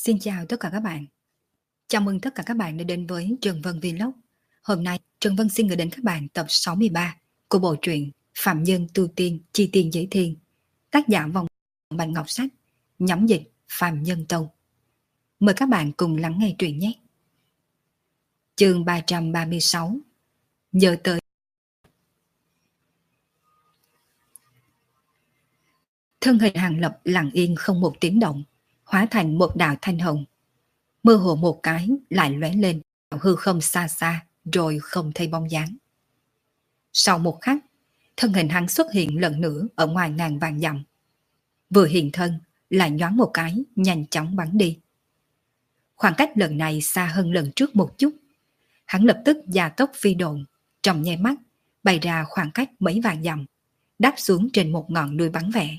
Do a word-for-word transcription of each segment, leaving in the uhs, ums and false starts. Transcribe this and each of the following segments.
Xin chào tất cả các bạn. Chào mừng tất cả các bạn đã đến với Trần Vân Vlog. Hôm nay, Trần Vân xin gửi đến các bạn tập sáu mươi ba của bộ truyện Phạm Nhân Tu Tiên Chi Tiên Giới Thiên, tác giả Vòng Bạch Ngọc Sách, nhóm dịch Phạm Nhân Tông. Mời các bạn cùng lắng nghe truyện nhé. Chương ba trăm ba mươi sáu. Nhớ tới. Thân hình Hàng Lập lặng yên không một tiếng động, hóa thành một đạo thanh hồng. Mơ hồ một cái lại lóe lên hư không xa xa, rồi không thấy bóng dáng. Sau một khắc, thân hình hắn xuất hiện lần nữa ở ngoài ngàn vạn dặm. Vừa hiện thân, lại nhoáng một cái, nhanh chóng bắn đi. Khoảng cách lần này xa hơn lần trước một chút. Hắn lập tức gia tốc phi độn, trong nháy mắt bay ra khoảng cách mấy vạn dặm, đáp xuống trên một ngọn núi vắng vẻ.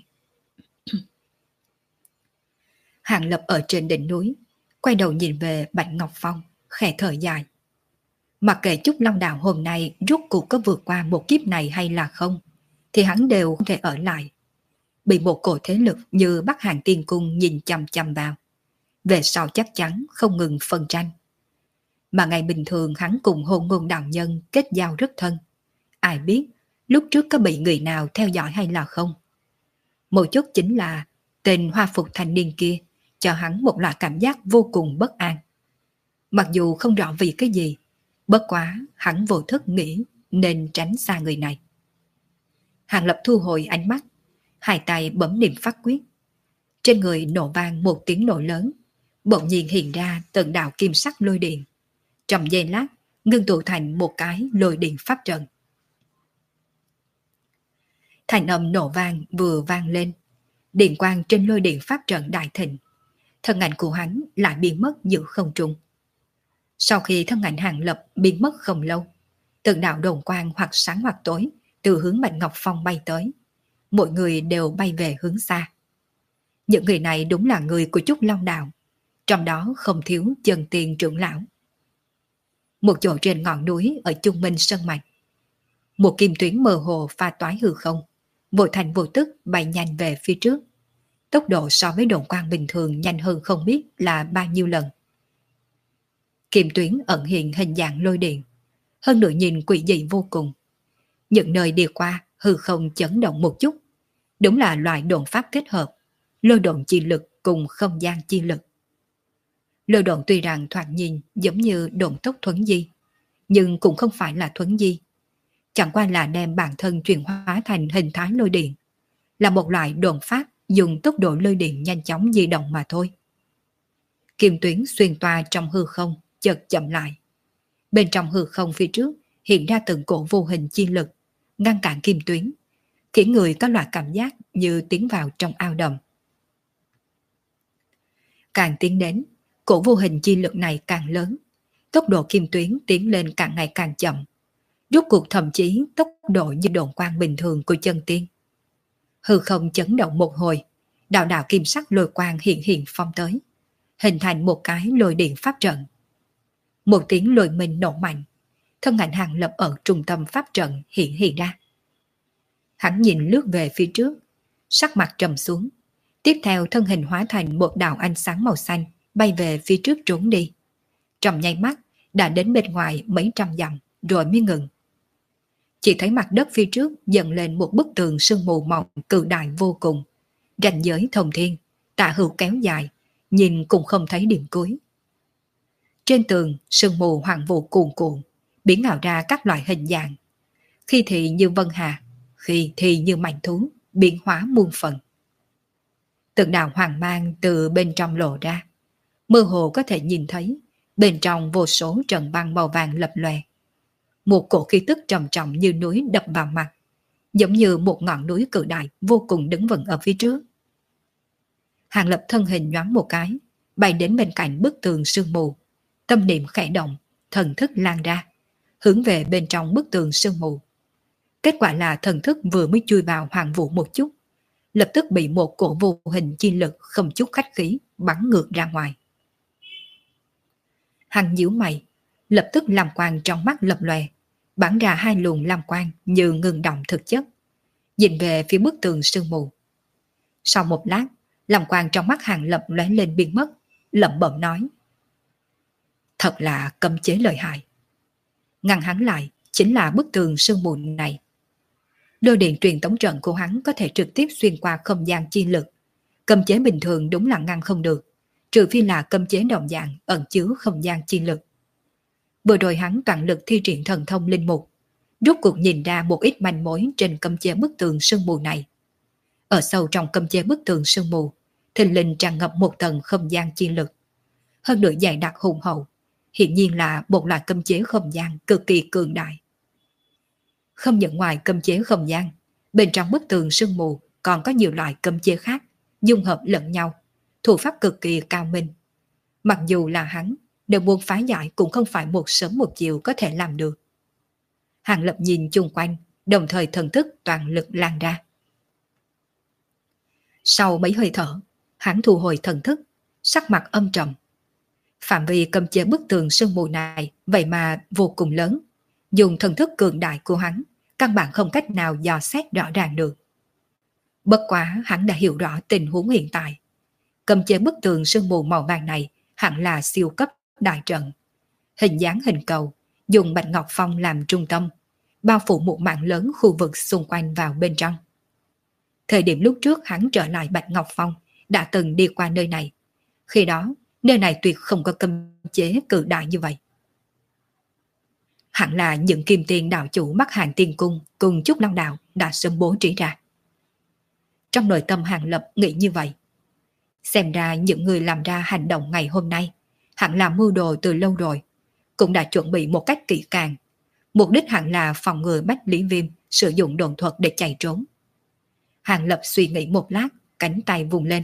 Hàng Lập ở trên đỉnh núi, quay đầu nhìn về Bạch Ngọc Phong, khẽ thở dài. Mặc kệ Trúc Long Đạo hôm nay rốt cuộc có vượt qua một kiếp này hay là không, thì hắn đều không thể ở lại. Bị một cổ thế lực như Bắc Hàng Tiên Cung nhìn chằm chằm vào, về sau chắc chắn không ngừng phân tranh. Mà ngày bình thường hắn cùng Hôn Ngôn đạo nhân kết giao rất thân. Ai biết lúc trước có bị người nào theo dõi hay là không. Một chút chính là tên hoa phục thanh niên kia cho hắn một loại cảm giác vô cùng bất an. Mặc dù không rõ vì cái gì, bất quá hắn vô thức nghĩ nên tránh xa người này. Hàng Lập thu hồi ánh mắt, hai tay bấm niệm pháp quyết. Trên người nổ vang một tiếng nổ lớn, bỗng nhiên hiện ra từng đạo kim sắc lôi điện. Trong giây lát, ngưng tụ thành một cái lôi điện pháp trận. Thành âm nổ vang vừa vang lên, điện quang trên lôi điện pháp trận đại thịnh. Thân ảnh của hắn lại biến mất giữa không trung. Sau khi thân ảnh Hàng Lập biến mất không lâu, từng đạo đồn quang hoặc sáng hoặc tối từ hướng Bạch Ngọc Phong bay tới. Mọi người đều bay về hướng xa. Những người này đúng là người của Trúc Long Đạo, trong đó không thiếu Chân Tiên trưởng lão. Một chỗ trên ngọn núi ở Trung Minh Sơn Mạch, một kim tuyến mơ hồ pha toái hư không, vô thành vô tức bay nhanh về phía trước. Tốc độ so với đồn quang bình thường nhanh hơn không biết là bao nhiêu lần. Kim tuyến ẩn hiện hình dạng lôi điện, hơn nữa nhìn quỷ dị vô cùng. Những nơi đi qua hư không chấn động một chút, đúng là loại độn pháp kết hợp lôi độn chi lực cùng không gian chi lực. Lôi độn tuy rằng thoạt nhìn giống như độn tốc thuấn di, nhưng cũng không phải là thuấn di, chẳng qua là đem bản thân chuyển hóa thành hình thái lôi điện, là một loại độn pháp dùng tốc độ lôi điện nhanh chóng di động mà thôi. Kim tuyến xuyên toa trong hư không chợt chậm lại. Bên trong hư không phía trước hiện ra từng cổ vô hình chi lực, ngăn cản kim tuyến, khiến người có loại cảm giác như tiến vào trong ao đầm. Càng tiến đến, cổ vô hình chi lực này càng lớn, tốc độ kim tuyến tiến lên càng ngày càng chậm, rốt cuộc thậm chí tốc độ như độn quang bình thường của chân tiên. Hư không chấn động một hồi, đạo đạo kim sắc lôi quang hiện hiện phong tới, hình thành một cái lôi điện pháp trận. Một tiếng lôi minh nổ mạnh, thân ảnh Hàng Lập ở trung tâm pháp trận hiện hiện ra. Hắn nhìn lướt về phía trước, sắc mặt trầm xuống, tiếp theo thân hình hóa thành một đạo ánh sáng màu xanh bay về phía trước trốn đi. Trong nháy mắt đã đến bên ngoài mấy trăm dặm rồi mới ngừng. Chỉ thấy mặt đất phía trước dần lên một bức tường sương mù mỏng cự đại vô cùng, ranh giới thông thiên, tả hữu kéo dài, nhìn cũng không thấy điểm cuối. Trên tường sương mù hoàng vụ cuồn cuộn, biến ảo ra các loại hình dạng, khi thì như vân hà, khi thì như mảnh thú, biến hóa muôn phần. Từng đạo hoàng mang từ bên trong lộ ra, mơ hồ có thể nhìn thấy bên trong vô số trận băng màu vàng lập lòe. Một cổ khí tức trầm trọng như núi đập vào mặt, giống như một ngọn núi cự đại vô cùng đứng vững ở phía trước. Hàng Lập thân hình nhoáng một cái, bay đến bên cạnh bức tường sương mù, tâm niệm khẽ động, thần thức lan ra, hướng về bên trong bức tường sương mù. Kết quả là thần thức vừa mới chui vào hoàng vụ một chút, lập tức bị một cổ vô hình chi lực không chút khách khí bắn ngược ra ngoài. Hắn nhíu mày, lập tức lam quang trong mắt lập lòe, bắn ra hai luồng lam quang như ngừng động thực chất, nhìn về phía bức tường sương mù. Sau một lát, lam quang trong mắt Hàng Lập lóe lên biến mất, lẩm bẩm nói. Thật là cấm chế lợi hại. Ngăn hắn lại chính là bức tường sương mù này. Lôi điện truyền tống trận của hắn có thể trực tiếp xuyên qua không gian chi lực. Cấm chế bình thường đúng là ngăn không được, trừ phi là cấm chế đồng dạng ẩn chứa không gian chi lực. Vừa rồi hắn toàn lực thi triển thần thông linh mục, rốt cuộc nhìn ra một ít manh mối trên cấm chế bức tường sương mù này. Ở sâu trong cấm chế bức tường sương mù, thình lình tràn ngập một tầng không gian chi lực. Hơn nữa dày đặc hùng hậu, hiện nhiên là một loại cấm chế không gian cực kỳ cường đại. Không những ngoài cấm chế không gian, bên trong bức tường sương mù còn có nhiều loại cấm chế khác, dung hợp lẫn nhau, thủ pháp cực kỳ cao minh. Mặc dù là hắn, nếu muốn phá giải cũng không phải một sớm một chiều có thể làm được. Hàng Lập nhìn chung quanh, đồng thời thần thức toàn lực lan ra. Sau mấy hơi thở, hắn thu hồi thần thức, sắc mặt âm trầm. Phạm vi cấm chế bức tường sương mù này vậy mà vô cùng lớn, dùng thần thức cường đại của hắn, căn bản không cách nào dò xét rõ ràng được. Bất quá hắn đã hiểu rõ tình huống hiện tại. Cấm chế bức tường sương mù màu vàng này hẳn là siêu cấp đại trận. Hình dáng hình cầu, dùng bạch ngọc phong làm trung tâm, bao phủ một mảng lớn khu vực xung quanh vào bên trong. Thời điểm lúc trước hắn trở lại Bạch Ngọc Phong đã từng đi qua nơi này. Khi đó, nơi này tuyệt không có cấm chế cự đại như vậy. Hẳn là những kim tiền đạo chủ Bắc Hàng Tiên Cung cùng Trúc Long Đạo đã sớm bố trí ra. Trong nội tâm Hàng Lập nghĩ như vậy. Xem ra những người làm ra hành động ngày hôm nay hẳn là mưu đồ từ lâu rồi, cũng đã chuẩn bị một cách kỹ càng. Mục đích hẳn là phòng ngừa Bách Lý Viêm sử dụng đồn thuật để chạy trốn. Hàng Lập suy nghĩ một lát, cánh tay vùng lên.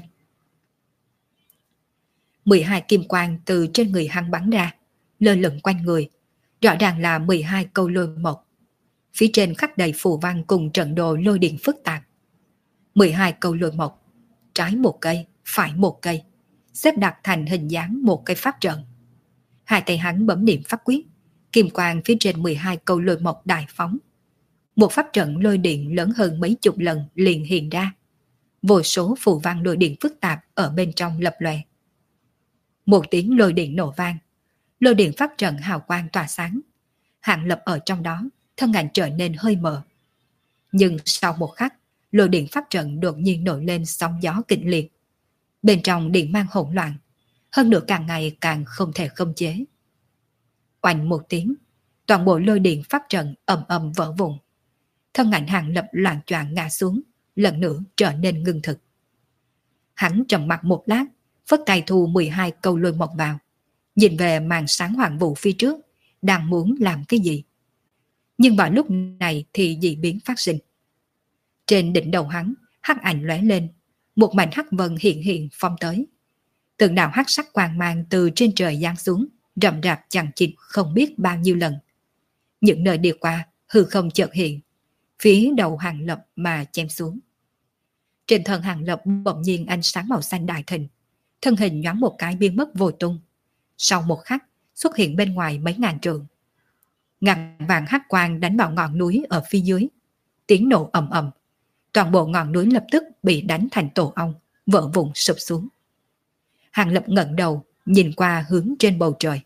mười hai kim quang từ trên người hắn bắn ra, lơ lửng quanh người. Rõ ràng là mười hai câu lôi mộc. Phía trên khắc đầy phù văn cùng trận đồ lôi điện phức tạp. mười hai câu lôi mộc, trái một cây, phải một cây, xếp đặt thành hình dáng một cây pháp trận. Hai tay hắn bấm niệm pháp quyết, kim quang phía trên mười hai câu lôi mộc đại phóng. Một pháp trận lôi điện lớn hơn mấy chục lần liền hiện ra. Vô số phù văn lôi điện phức tạp ở bên trong lập lòe. Một tiếng lôi điện nổ vang, lôi điện pháp trận hào quang tỏa sáng. Hàng Lập ở trong đó, thân ảnh trở nên hơi mờ. Nhưng sau một khắc, lôi điện pháp trận đột nhiên nổi lên sóng gió kịch liệt. Bên trong điện mang hỗn loạn, hơn nữa càng ngày càng không thể khống chế. Oanh một tiếng, toàn bộ lôi điện pháp trận ầm ầm vỡ vụn. Thân ảnh Hàng Lập loạn choạng ngã xuống, lần nữa trở nên ngưng thực. Hắn trầm mặt một lát, phất tay thu mười hai câu lôi mộc vào, nhìn về màn sáng hoàng vụ phía trước, đang muốn làm cái gì. Nhưng vào lúc này thì dị biến phát sinh. Trên đỉnh đầu hắn, hắc ảnh lóe lên, một mảnh hắc vân hiện hiện phong tới. Từng đạo hắc sắc quang mang từ trên trời giáng xuống, rậm rạp chằng chịt không biết bao nhiêu lần. Những nơi đi qua, hư không chợt hiện, phía đầu Hàng Lập mà chém xuống. Trên thân Hàng Lập bỗng nhiên ánh sáng màu xanh đại thịnh, thân hình nhoáng một cái biến mất vô tung. Sau một khắc, xuất hiện bên ngoài mấy ngàn trượng. Ngàn vàng hắc quang đánh vào ngọn núi ở phía dưới. Tiếng nổ ầm ầm, toàn bộ ngọn núi lập tức bị đánh thành tổ ong, vỡ vụn sụp xuống. Hàng Lập ngẩng đầu, nhìn qua hướng trên bầu trời.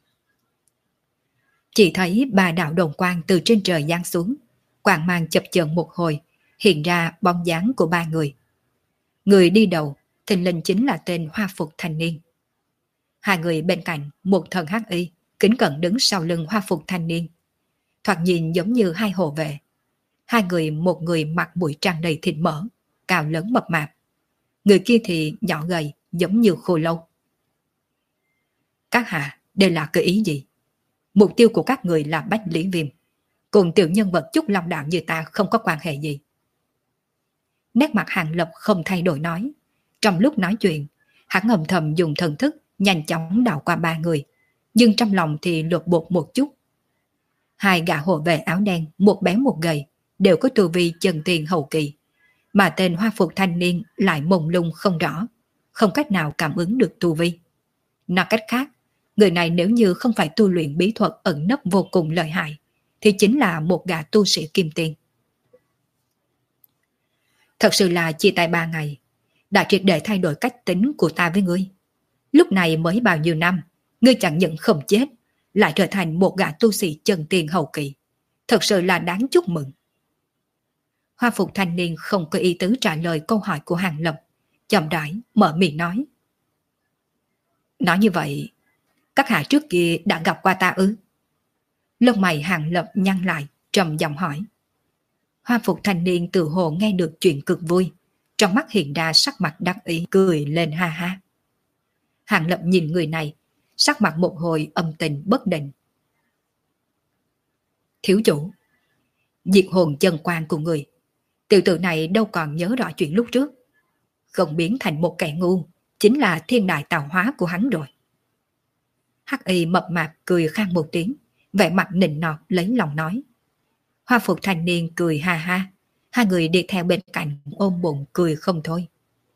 Chỉ thấy ba đạo đồng quang từ trên trời giáng xuống, quang mang chập chờn một hồi, hiện ra bóng dáng của ba người. Người đi đầu, thình lình chính là tên hoa phục thanh niên. Hai người bên cạnh, một thần hắc y, kính cẩn đứng sau lưng hoa phục thanh niên. Thoạt nhìn giống như hai hộ vệ. Hai người, một người mặt mũi tràn đầy thịt mỡ, cao lớn mập mạp. Người kia thì nhỏ gầy, giống như khô lâu. Các hạ, đây là cái ý gì? Mục tiêu của các người là Bách Lý Viêm. Cùng tiểu nhân vật Trúc Long Đạo như ta không có quan hệ gì. Nét mặt Hàng Lập không thay đổi nói. Trong lúc nói chuyện, hắn ngầm thầm dùng thần thức nhanh chóng đảo qua ba người, nhưng trong lòng thì lột bột một chút. Hai gã hộ vệ áo đen, một béo một gầy, đều có tu vi chân tiền hậu kỳ, mà tên hoa phục thanh niên lại mông lung không rõ, không cách nào cảm ứng được tu vi. Nói cách khác, người này nếu như không phải tu luyện bí thuật ẩn nấp vô cùng lợi hại, thì chính là một gã tu sĩ kim tiền. Thật sự là chia tay ba ngày, đã triệt để thay đổi cách tính của ta với ngươi. Lúc này mới bao nhiêu năm, ngươi chẳng những không chết, lại trở thành một gã tu sĩ chân tiên hậu kỳ. Thật sự là đáng chúc mừng. Hoa phục thanh niên không có ý tứ trả lời câu hỏi của Hàng Lập, chậm rãi mở miệng nói. Nói như vậy, các hạ trước kia đã gặp qua ta ư? Lông mày Hàng Lập nhăn lại, trầm giọng hỏi. Hoa phục thanh niên tự hồ nghe được chuyện cực vui, trong mắt hiện ra sắc mặt đắc ý, cười lên ha ha. Hàng Lập nhìn người này, sắc mặt một hồi âm tình bất định. Thiếu chủ, diệt hồn chân quan của người, tiểu tử này đâu còn nhớ rõ chuyện lúc trước. Không biến thành một kẻ ngu, chính là thiên đại tạo hóa của hắn rồi. Hắc y mập mạp cười khang một tiếng, vẻ mặt nịnh nọt lấy lòng nói. Hoa phục thanh niên cười ha ha, hai người đi theo bên cạnh ôm bụng cười không thôi.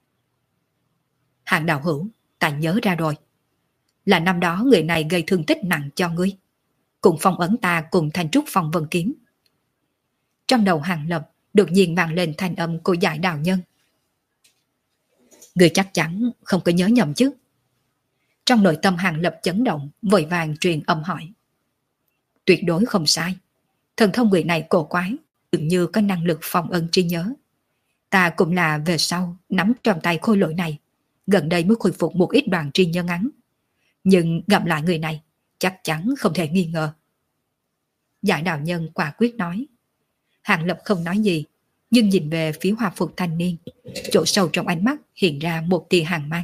Hàng đạo hữu, ta nhớ ra rồi. Là năm đó người này gây thương tích nặng cho ngươi, cùng phong ấn ta cùng thanh trúc phong vân kiếm. Trong đầu Hàng Lập đột nhiên vang lên thanh âm của Giải đạo nhân. Ngươi chắc chắn không có nhớ nhầm chứ? Trong nội tâm Hàng Lập chấn động, vội vàng truyền âm hỏi. Tuyệt đối không sai. Thần thông người này cổ quái, dường như có năng lực phong ấn trí nhớ. Ta cũng là về sau nắm trong tay khôi lỗi này, gần đây mới khôi phục một ít đoạn trí nhớ ngắn. Nhưng gặp lại người này, chắc chắn không thể nghi ngờ. Giải đạo nhân quả quyết nói. Hàng Lập không nói gì, nhưng nhìn về phía hoa phục thanh niên, chỗ sâu trong ánh mắt hiện ra một tia hàn mang.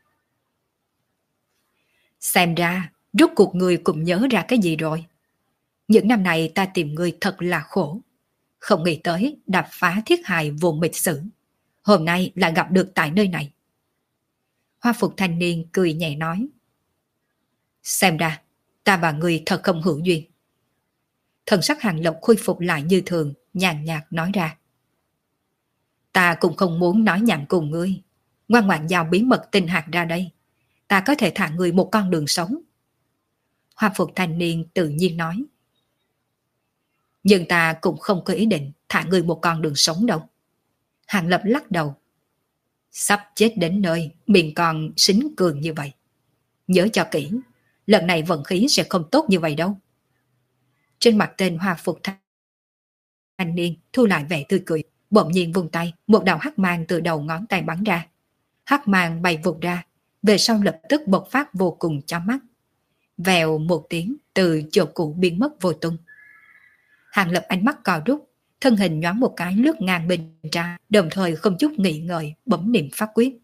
Xem ra, rốt cuộc người cũng nhớ ra cái gì rồi. Những năm này ta tìm người thật là khổ. Không nghĩ tới đạp phá thiết hài vô mịch sử. Hôm nay lại gặp được tại nơi này. Hoa phục thanh niên cười nhẹ nói. Xem ra, ta và người thật không hữu duyên. Thần sắc Hàng Lập khôi phục lại như thường, nhàn nhạt nói ra. Ta cũng không muốn nói nhảm cùng ngươi. Ngoan ngoãn giao bí mật tinh hạt ra đây. Ta có thể thả ngươi một con đường sống. Hoa phục thanh niên tự nhiên nói. Nhưng ta cũng không có ý định thả ngươi một con đường sống đâu. Hàng Lập lắc đầu. Sắp chết đến nơi, miệng còn xính cường như vậy. Nhớ cho kỹ, lần này vận khí sẽ không tốt như vậy đâu. Trên mặt tên hoa phục thanh niên thu lại vẻ tươi cười, bỗng nhiên vung tay, một đạo hắc mang từ đầu ngón tay bắn ra. Hắc mang bay vụt ra, về sau lập tức bộc phát vô cùng chói mắt. Vèo một tiếng, từ chỗ cũ biến mất vô tung. Hàng Lập ánh mắt cò rút, thân hình nhoáng một cái lướt ngang bên ra, đồng thời không chút nghĩ ngợi bấm niệm pháp quyết.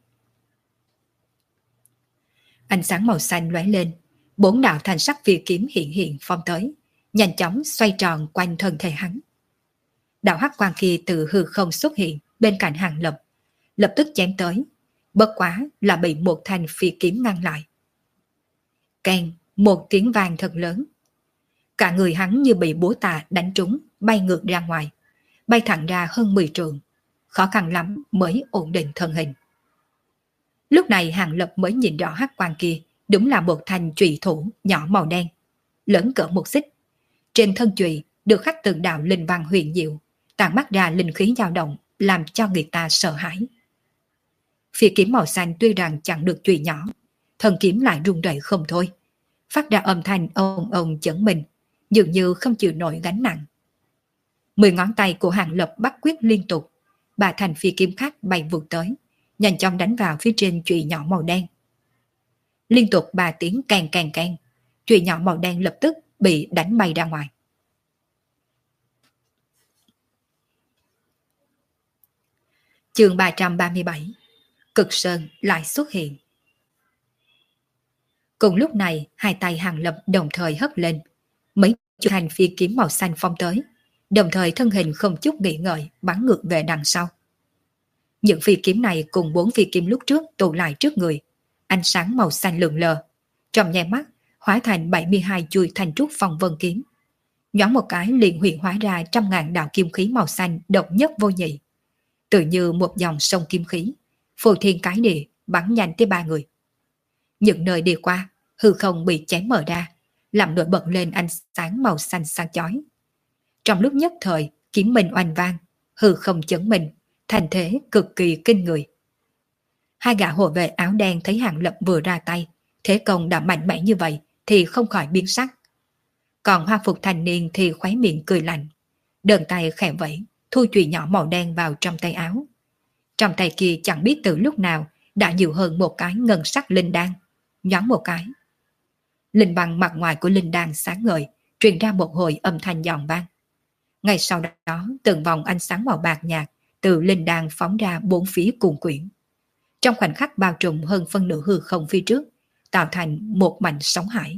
Ánh sáng màu xanh lóe lên, bốn đạo thanh sắc phi kiếm hiện hiện phong tới, nhanh chóng xoay tròn quanh thân thể hắn. Đạo hắc quang kia từ hư không xuất hiện bên cạnh Hàng Lập, lập tức chém tới, bất quá là bị một thanh phi kiếm ngăn lại. Keng, một tiếng vang thật lớn. Cả người hắn như bị búa tạ đánh trúng, bay ngược ra ngoài, bay thẳng ra hơn mười trượng, khó khăn lắm mới ổn định thân hình. Lúc này Hàng Lập mới nhìn rõ hắc quang kia, đúng là một thanh chùy thủ nhỏ màu đen, lớn cỡ một xích. Trên thân chùy được khắc từng đạo linh văn huyền diệu, tản mắt ra linh khí dao động, làm cho người ta sợ hãi. Phi kiếm màu xanh tuy rằng chẳng được chùy nhỏ, thân kiếm lại rung rẩy không thôi, phát ra âm thanh ông ông chấn mình, dường như không chịu nổi gánh nặng. Mười ngón tay của Hàng Lập bắt quyết liên tục, ba thành phi kiếm khác bay vụt tới, nhanh chóng đánh vào phía trên chùy nhỏ màu đen. Liên tục ba tiếng càng càng càng, chùy nhỏ màu đen lập tức bị đánh bay ra ngoài. Chương ba trăm ba mươi bảy, Cực Sơn lại xuất hiện. Cùng lúc này, hai tay Hàng Lập đồng thời hất lên, mấy chục thanh phi kiếm màu xanh phong tới, đồng thời thân hình không chút nghĩ ngợi bắn ngược về đằng sau. Những phi kiếm này cùng bốn phi kiếm lúc trước tụ lại trước người, ánh sáng màu xanh lượn lờ, trong nháy mắt hóa thành bảy mươi hai chuôi thanh trúc phong vân kiếm. Nhoáng một cái liền hiện hóa ra trăm ngàn đạo kim khí màu xanh độc nhất vô nhị, tự như một dòng sông kim khí, phô thiên cái địa bắn nhanh tới ba người. Những nơi đi qua, hư không bị chém mở ra, làm nổi bật lên ánh sáng màu xanh sáng chói. Trong lúc nhất thời, kiếm minh oanh vang, hư không chấn mình, thành thế cực kỳ kinh người. Hai gã hộ vệ áo đen thấy Hàng Lập vừa ra tay, Thế công đã mạnh mẽ như vậy thì không khỏi biến sắc. Còn hoa phục thanh niên thì khóe miệng cười lạnh, đơn tay khẽ vẫy, thu chùy nhỏ màu đen vào trong tay áo. Trong tay kia chẳng biết từ lúc nào đã nhiều hơn một cái ngân sắc linh đan, nhoáng một cái. Linh băng mặt ngoài của linh đan sáng ngời, truyền ra một hồi âm thanh giòn vang. Ngay sau đó, từng vòng ánh sáng màu bạc nhạt từ linh đan phóng ra bốn phía cuồn quyển. Trong khoảnh khắc bao trùm hơn phân nửa hư không phía trước, tạo thành một mảnh sóng hải.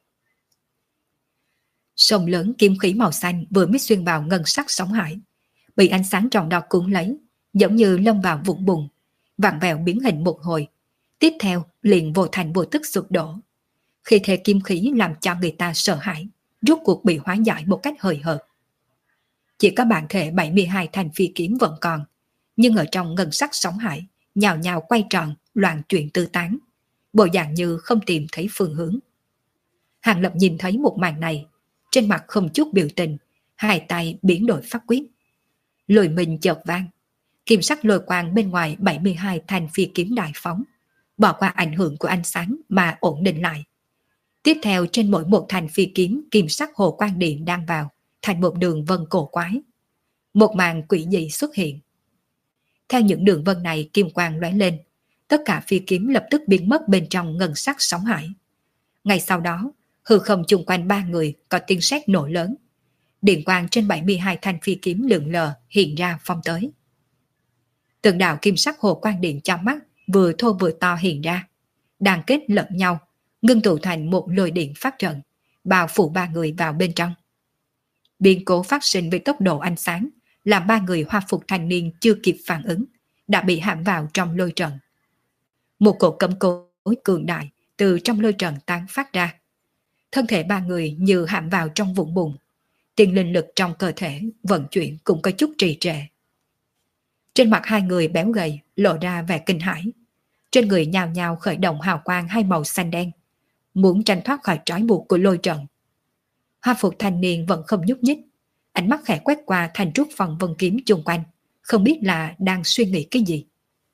Sông lớn kim khí màu xanh vừa mới xuyên vào ngân sắc sóng hải, bị ánh sáng tròn đỏ cuốn lấy, giống như lâm vào vũng bùn, vặn vẹo biến hình một hồi. Tiếp theo liền vô thành vô tức sụp đổ. Khi thế kim khí làm cho người ta sợ hãi, rốt cuộc bị hóa giải một cách hời hợt. Chỉ có bản thể bảy mươi hai thành phi kiếm vẫn còn, nhưng ở trong ngân sắc sóng hải, nhào nhào quay tròn, loạn chuyển tư tán, bộ dạng như không tìm thấy phương hướng. Hàng Lập nhìn thấy một màn này, trên mặt không chút biểu tình, hai tay biến đổi pháp quyết. Lôi mình chợt vang, kim sắc lôi quang bên ngoài bảy mươi hai thanh phi kiếm đại phóng, bỏ qua ảnh hưởng của ánh sáng mà ổn định lại. Tiếp theo trên mỗi một thanh phi kiếm kim sắc hồ quang điện đang vào, thành một đường vân cổ quái. Một màn quỷ dị xuất hiện. Theo những đường vân này kim quang lóe lên, tất cả phi kiếm lập tức biến mất bên trong ngân sắc sóng hải. Ngay sau đó, hư không chung quanh ba người có tiếng sét nổ lớn. Điện quang trên bảy mươi hai thanh phi kiếm lượn lờ hiện ra phong tới. Từng đạo kim sắc hồ quang điện trong mắt vừa thô vừa to hiện ra, đang kết lẫn nhau, ngưng tụ thành một lôi điện phát trận, bao phủ ba người vào bên trong. Biến cố phát sinh với tốc độ ánh sáng, làm ba người hoa phục thanh niên chưa kịp phản ứng, đã bị hãm vào trong lôi trận. Một cổ cấm cối cường đại từ trong lôi trận tán phát ra. Thân thể ba người như hãm vào trong vũng bùn, tiền linh lực trong cơ thể vận chuyển cũng có chút trì trệ. Trên mặt hai người béo gầy lộ ra vẻ kinh hãi, trên người nhào nhào khởi động hào quang hai màu xanh đen, muốn tranh thoát khỏi trói buộc của lôi trận. Hoa phục thanh niên vẫn không nhúc nhích, ánh mắt khẽ quét qua thành trúc phần vân kiếm chung quanh, không biết là đang suy nghĩ cái gì.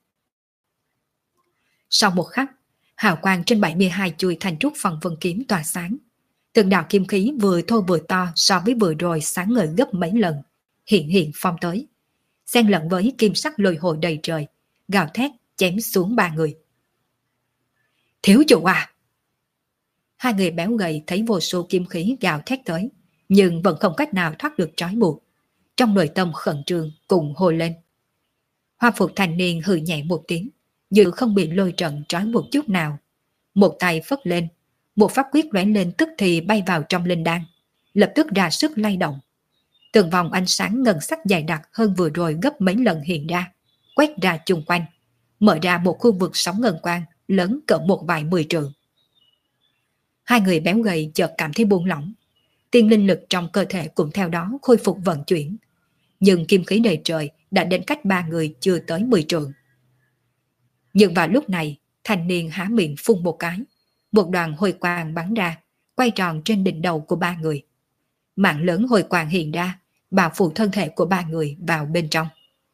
Sau một khắc, hào quang trên bảy mươi hai chuôi thành trúc phần vân kiếm tỏa sáng. Từng đạo kim khí vừa thô vừa to so với vừa rồi sáng ngời gấp mấy lần, hiện hiện phong tới, xen lẫn với kim sắc lôi hồi đầy trời, gào thét chém xuống ba người. Thiếu chủ à! Hai người béo gầy thấy vô số kim khí gào thét tới, nhưng vẫn không cách nào thoát được trói buộc. Trong nội tâm khẩn trương cùng hô lên. Hoa phục thanh niên hừ nhẹ một tiếng, như không bị lôi trận trói buộc chút nào. Một tay phất lên, một pháp quyết lóe lên tức thì bay vào trong linh đan, lập tức ra sức lay động. Từng vòng ánh sáng ngân sắc dày đặc hơn vừa rồi gấp mấy lần hiện ra, quét ra chung quanh, mở ra một khu vực sóng ngân quang lớn cỡ một vài mười trượng. Hai người béo gầy chợt cảm thấy buông lỏng, tiên linh lực trong cơ thể cũng theo đó khôi phục vận chuyển, nhưng kim khí đầy trời đã đến cách ba người chưa tới mười trượng. Nhưng vào lúc này, thanh niên há miệng phun một cái, một đoàn hồi quang bắn ra, quay tròn trên đỉnh đầu của ba người. Mạng lớn hồi quang hiện ra, bao phủ thân thể của ba người vào bên trong.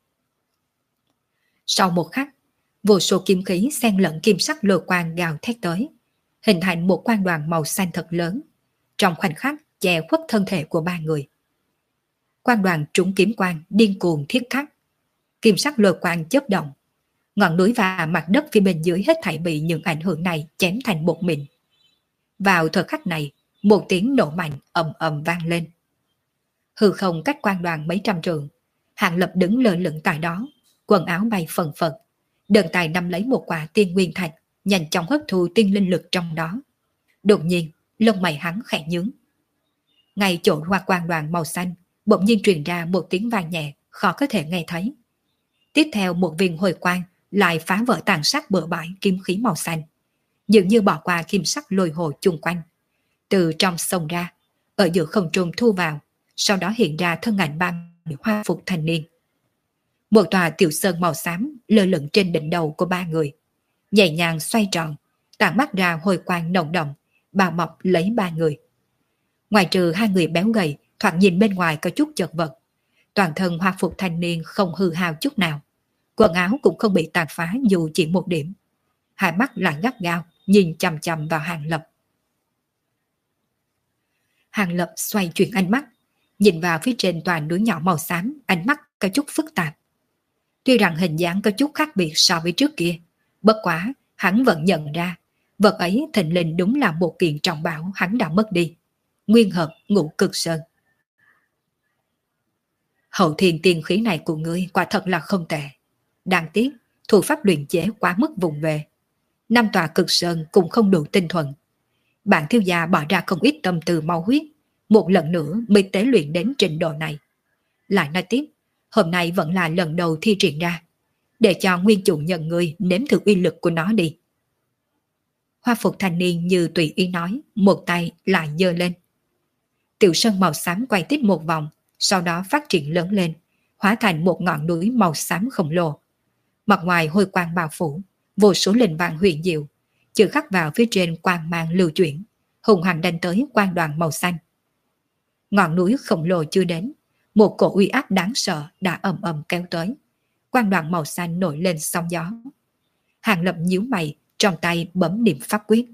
Sau một khắc, vô số kim khí xen lẫn kim sắc lôi quang gào thét tới, hình thành một quang đoàn màu xanh thật lớn, trong khoảnh khắc che khuất thân thể của ba người. Quang đoàn trúng kiếm quang điên cuồng thiết khắc, kim sắc lôi quang chớp động, ngọn núi và mặt đất phía bên dưới hết thảy bị những ảnh hưởng này chém thành bột mịn. Vào thời khắc này, một tiếng nổ mạnh ầm ầm vang lên. Hư không cách quang đoàn mấy trăm trượng, Hàng Lập đứng lơ lửng tại đó, quần áo bay phần phật, đơn tay nắm lấy một quả tiên nguyên thạch, nhanh chóng hấp thu tiên linh lực trong đó. Đột nhiên, lông mày hắn khẽ nhướng. Ngay chỗ hoa quang đoàn màu xanh, bỗng nhiên truyền ra một tiếng vang nhẹ, khó có thể nghe thấy. Tiếp theo một viên hồi quang lại phá vỡ tàn sát bừa bãi kim khí màu xanh, dường như bỏ qua kim sắc lôi hồ chung quanh, từ trong sông ra, ở giữa không trung thu vào, sau đó hiện ra thân ảnh ba người hoa phục thanh niên. Một tòa tiểu sơn màu xám lơ lửng trên đỉnh đầu của ba người, nhẹ nhàng xoay tròn, tản mắt ra hồi quang nồng đậm, bao bọc lấy ba người. Ngoài trừ hai người béo gầy, thoạt nhìn bên ngoài có chút chật vật, toàn thân hoa phục thanh niên không hư hao chút nào, quần áo cũng không bị tàn phá dù chỉ một điểm. Hai mắt lại gắt gao, nhìn chằm chằm vào Hàng Lập. Hàng Lập xoay chuyển ánh mắt, nhìn vào phía trên toàn núi nhỏ màu xám, ánh mắt có chút phức tạp. Tuy rằng hình dáng có chút khác biệt so với trước kia, bất quá hắn vẫn nhận ra, vật ấy thình lình đúng là một kiện trọng bảo hắn đã mất đi. Nguyên hợp Ngũ Cực Sơn. Hậu thiên tiên khí này của ngươi quả thật là không tệ. Đáng tiếc, thủ pháp luyện chế quá mức vùng về. Năm tòa cực sơn cũng không đủ tinh thuần. Bạn thiếu gia bỏ ra không ít tâm tư máu huyết, một lần nữa mới tế luyện đến trình độ này. Lại nói tiếp, hôm nay vẫn là lần đầu thi triển ra, để cho nguyên chủ nhận người nếm thử uy lực của nó đi. Hoa phục thanh niên như tùy ý nói, một tay lại giơ lên. Tiểu sơn màu xám quay tít một vòng, sau đó phát triển lớn lên, hóa thành một ngọn núi màu xám khổng lồ. Mặt ngoài hôi quang bao phủ, vô số linh vàng huyền diệu, chữ khắc vào phía trên quang mang lưu chuyển, hùng hành đánh tới quang đoàn màu xanh. Ngọn núi khổng lồ chưa đến, một cổ uy áp đáng sợ đã ầm ầm kéo tới. Quang đoàn màu xanh nổi lên sóng gió. Hàng Lập nhíu mày, trong tay bấm niệm pháp quyết.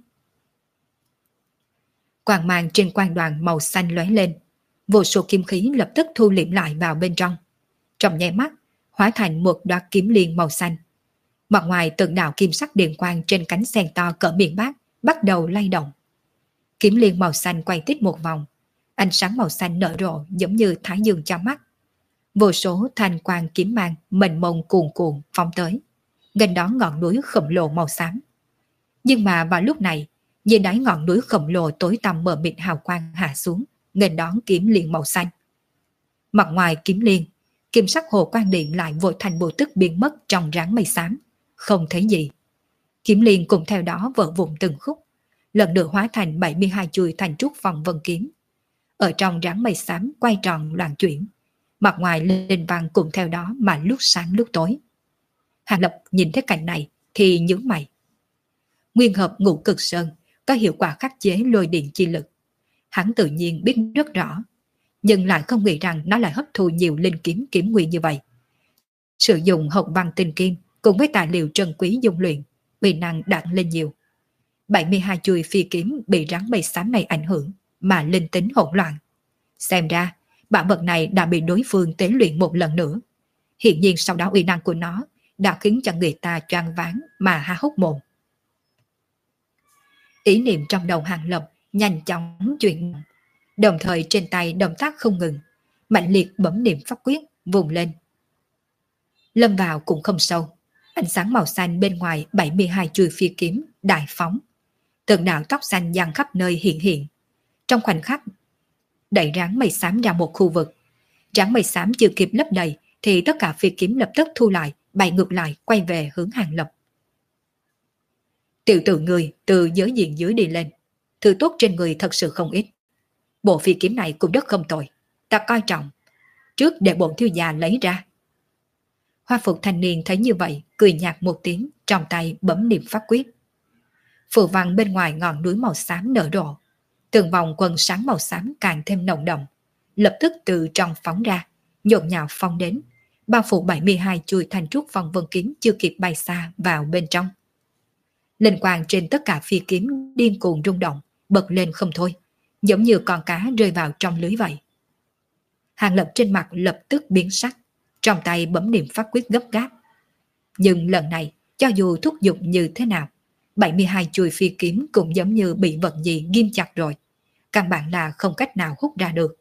Quang mang trên quang đoàn màu xanh lóe lên, vô số kim khí lập tức thu liệm lại vào bên trong. Trong nháy mắt, hóa thành một đoá kiếm liên màu xanh. Mặt ngoài từng đạo kim sắc điện quang trên cánh sen to cỡ miệng bát bắt đầu lay động. Kiếm liên màu xanh quay tít một vòng, ánh sáng màu xanh nở rộ giống như thái dương cho mắt. Vô số thanh quang kiếm mang mênh mông cuồn cuộn phóng tới, gần đó ngọn núi khổng lồ màu xám. Nhưng mà vào lúc này, dưới đáy ngọn núi khổng lồ tối tăm mờ mịt hào quang hạ xuống, nghênh đón kiếm liên màu xanh. Mặt ngoài kiếm liên, kim sắc hồ quang điện lại vội thành bộ tức biến mất trong ráng mây xám, không thấy gì. Kiếm liên cùng theo đó vỡ vụn từng khúc, lần nữa hóa thành bảy mươi hai chuôi thành trúc phong vân kiếm. Ở trong ráng mây xám quay tròn loạn chuyển, mặt ngoài linh văn cùng theo đó mà lúc sáng lúc tối. Hàng Lập nhìn thấy cảnh này thì nhướng mày. Nguyên hợp Ngũ Cực Sơn có hiệu quả khắc chế lôi điện chi lực. Hắn tự nhiên biết rất rõ, nhưng lại không nghĩ rằng nó lại hấp thu nhiều linh kiếm kiếm nguyên như vậy. Sử dụng hồng văn tinh kim cùng với tài liệu trân quý dung luyện, uy năng đặng lên nhiều. bảy mươi hai chuôi phi kiếm bị rắn mây xám này ảnh hưởng mà linh tính hỗn loạn. Xem ra, bảo vật này đã bị đối phương tế luyện một lần nữa. Hiện nhiên sau đó uy năng của nó đã khiến cho người ta choáng váng mà há hốc mồm. Ý niệm trong đầu Hàng Lập nhanh chóng chuyển, đồng thời trên tay động tác không ngừng, mạnh liệt bấm niệm pháp quyết vùng lên. Lâm vào cũng không sâu, ánh sáng màu xanh bên ngoài bảy mươi hai chuôi phi kiếm đại phóng, từng đạo tóc xanh giăng khắp nơi hiện hiện. Trong khoảnh khắc đẩy ráng mây xám ra một khu vực, ráng mây xám chưa kịp lấp đầy thì tất cả phi kiếm lập tức thu lại, bay ngược lại quay về hướng Hàng Lập. Tiểu tử người từ giới diện dưới đi lên, thứ tốt trên người thật sự không ít. Bộ phi kiếm này cũng rất không tồi, ta coi trọng, trước để bổn thiếu gia lấy ra. Hoa phục thanh niên thấy như vậy, cười nhạt một tiếng, trong tay bấm niệm pháp quyết. Phù văn bên ngoài ngọn núi màu xám nở rộ, từng vòng quần sáng màu xám càng thêm nồng đậm, lập tức từ trong phóng ra, nhộn nhạo phong đến, bao phủ bảy mươi hai chuôi thành trúc phong vân kiếm chưa kịp bay xa vào bên trong. Linh quang trên tất cả phi kiếm điên cuồng rung động, bật lên không thôi, giống như con cá rơi vào trong lưới vậy. Hàng Lập trên mặt lập tức biến sắc, trong tay bấm niệm pháp quyết gấp gáp. Nhưng lần này, cho dù thúc giục như thế nào, bảy mươi hai chuôi phi kiếm cũng giống như bị vật gì ghim chặt rồi, căn bản là không cách nào hút ra được.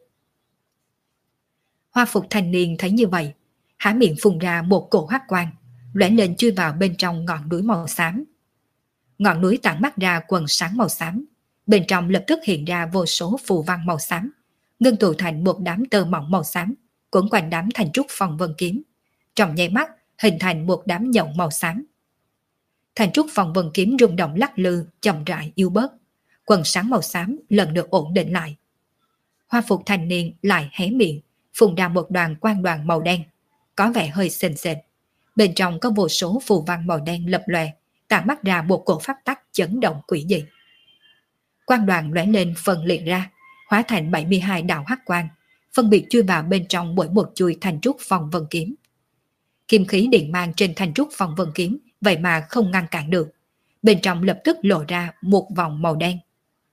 Hoa phục thanh niên thấy như vậy, há miệng phun ra một cổ hắc quang, lóe lên chui vào bên trong ngọn núi màu xám. Ngọn núi tản mắt ra quần sáng màu xám, bên trong lập tức hiện ra vô số phù văn màu xám, ngưng tụ thành một đám tơ mỏng màu xám, quấn quanh đám thành trúc phong vân kiếm, trong nháy mắt hình thành một đám nhộng màu xám. Thành trúc phong vân kiếm rung động lắc lư, chậm rãi yếu bớt, quần sáng màu xám lần được ổn định lại. Hoa phục thanh niên lại hé miệng, phun ra một đoàn quang đoàn màu đen, có vẻ hơi sền sệt, bên trong có vô số phù văn màu đen lập lòe, tản mắt ra một cổ pháp tắc chấn động quỷ dị. Quang đoàn lóe lên phân liệt ra, hóa thành bảy mươi hai đạo hắc quang, phân biệt chui vào bên trong mỗi một chuôi thành trúc phong vân kiếm. Kim khí điện mang trên thành trúc phong vân kiếm vậy mà không ngăn cản được, Bên trong lập tức lộ ra một vòng màu đen.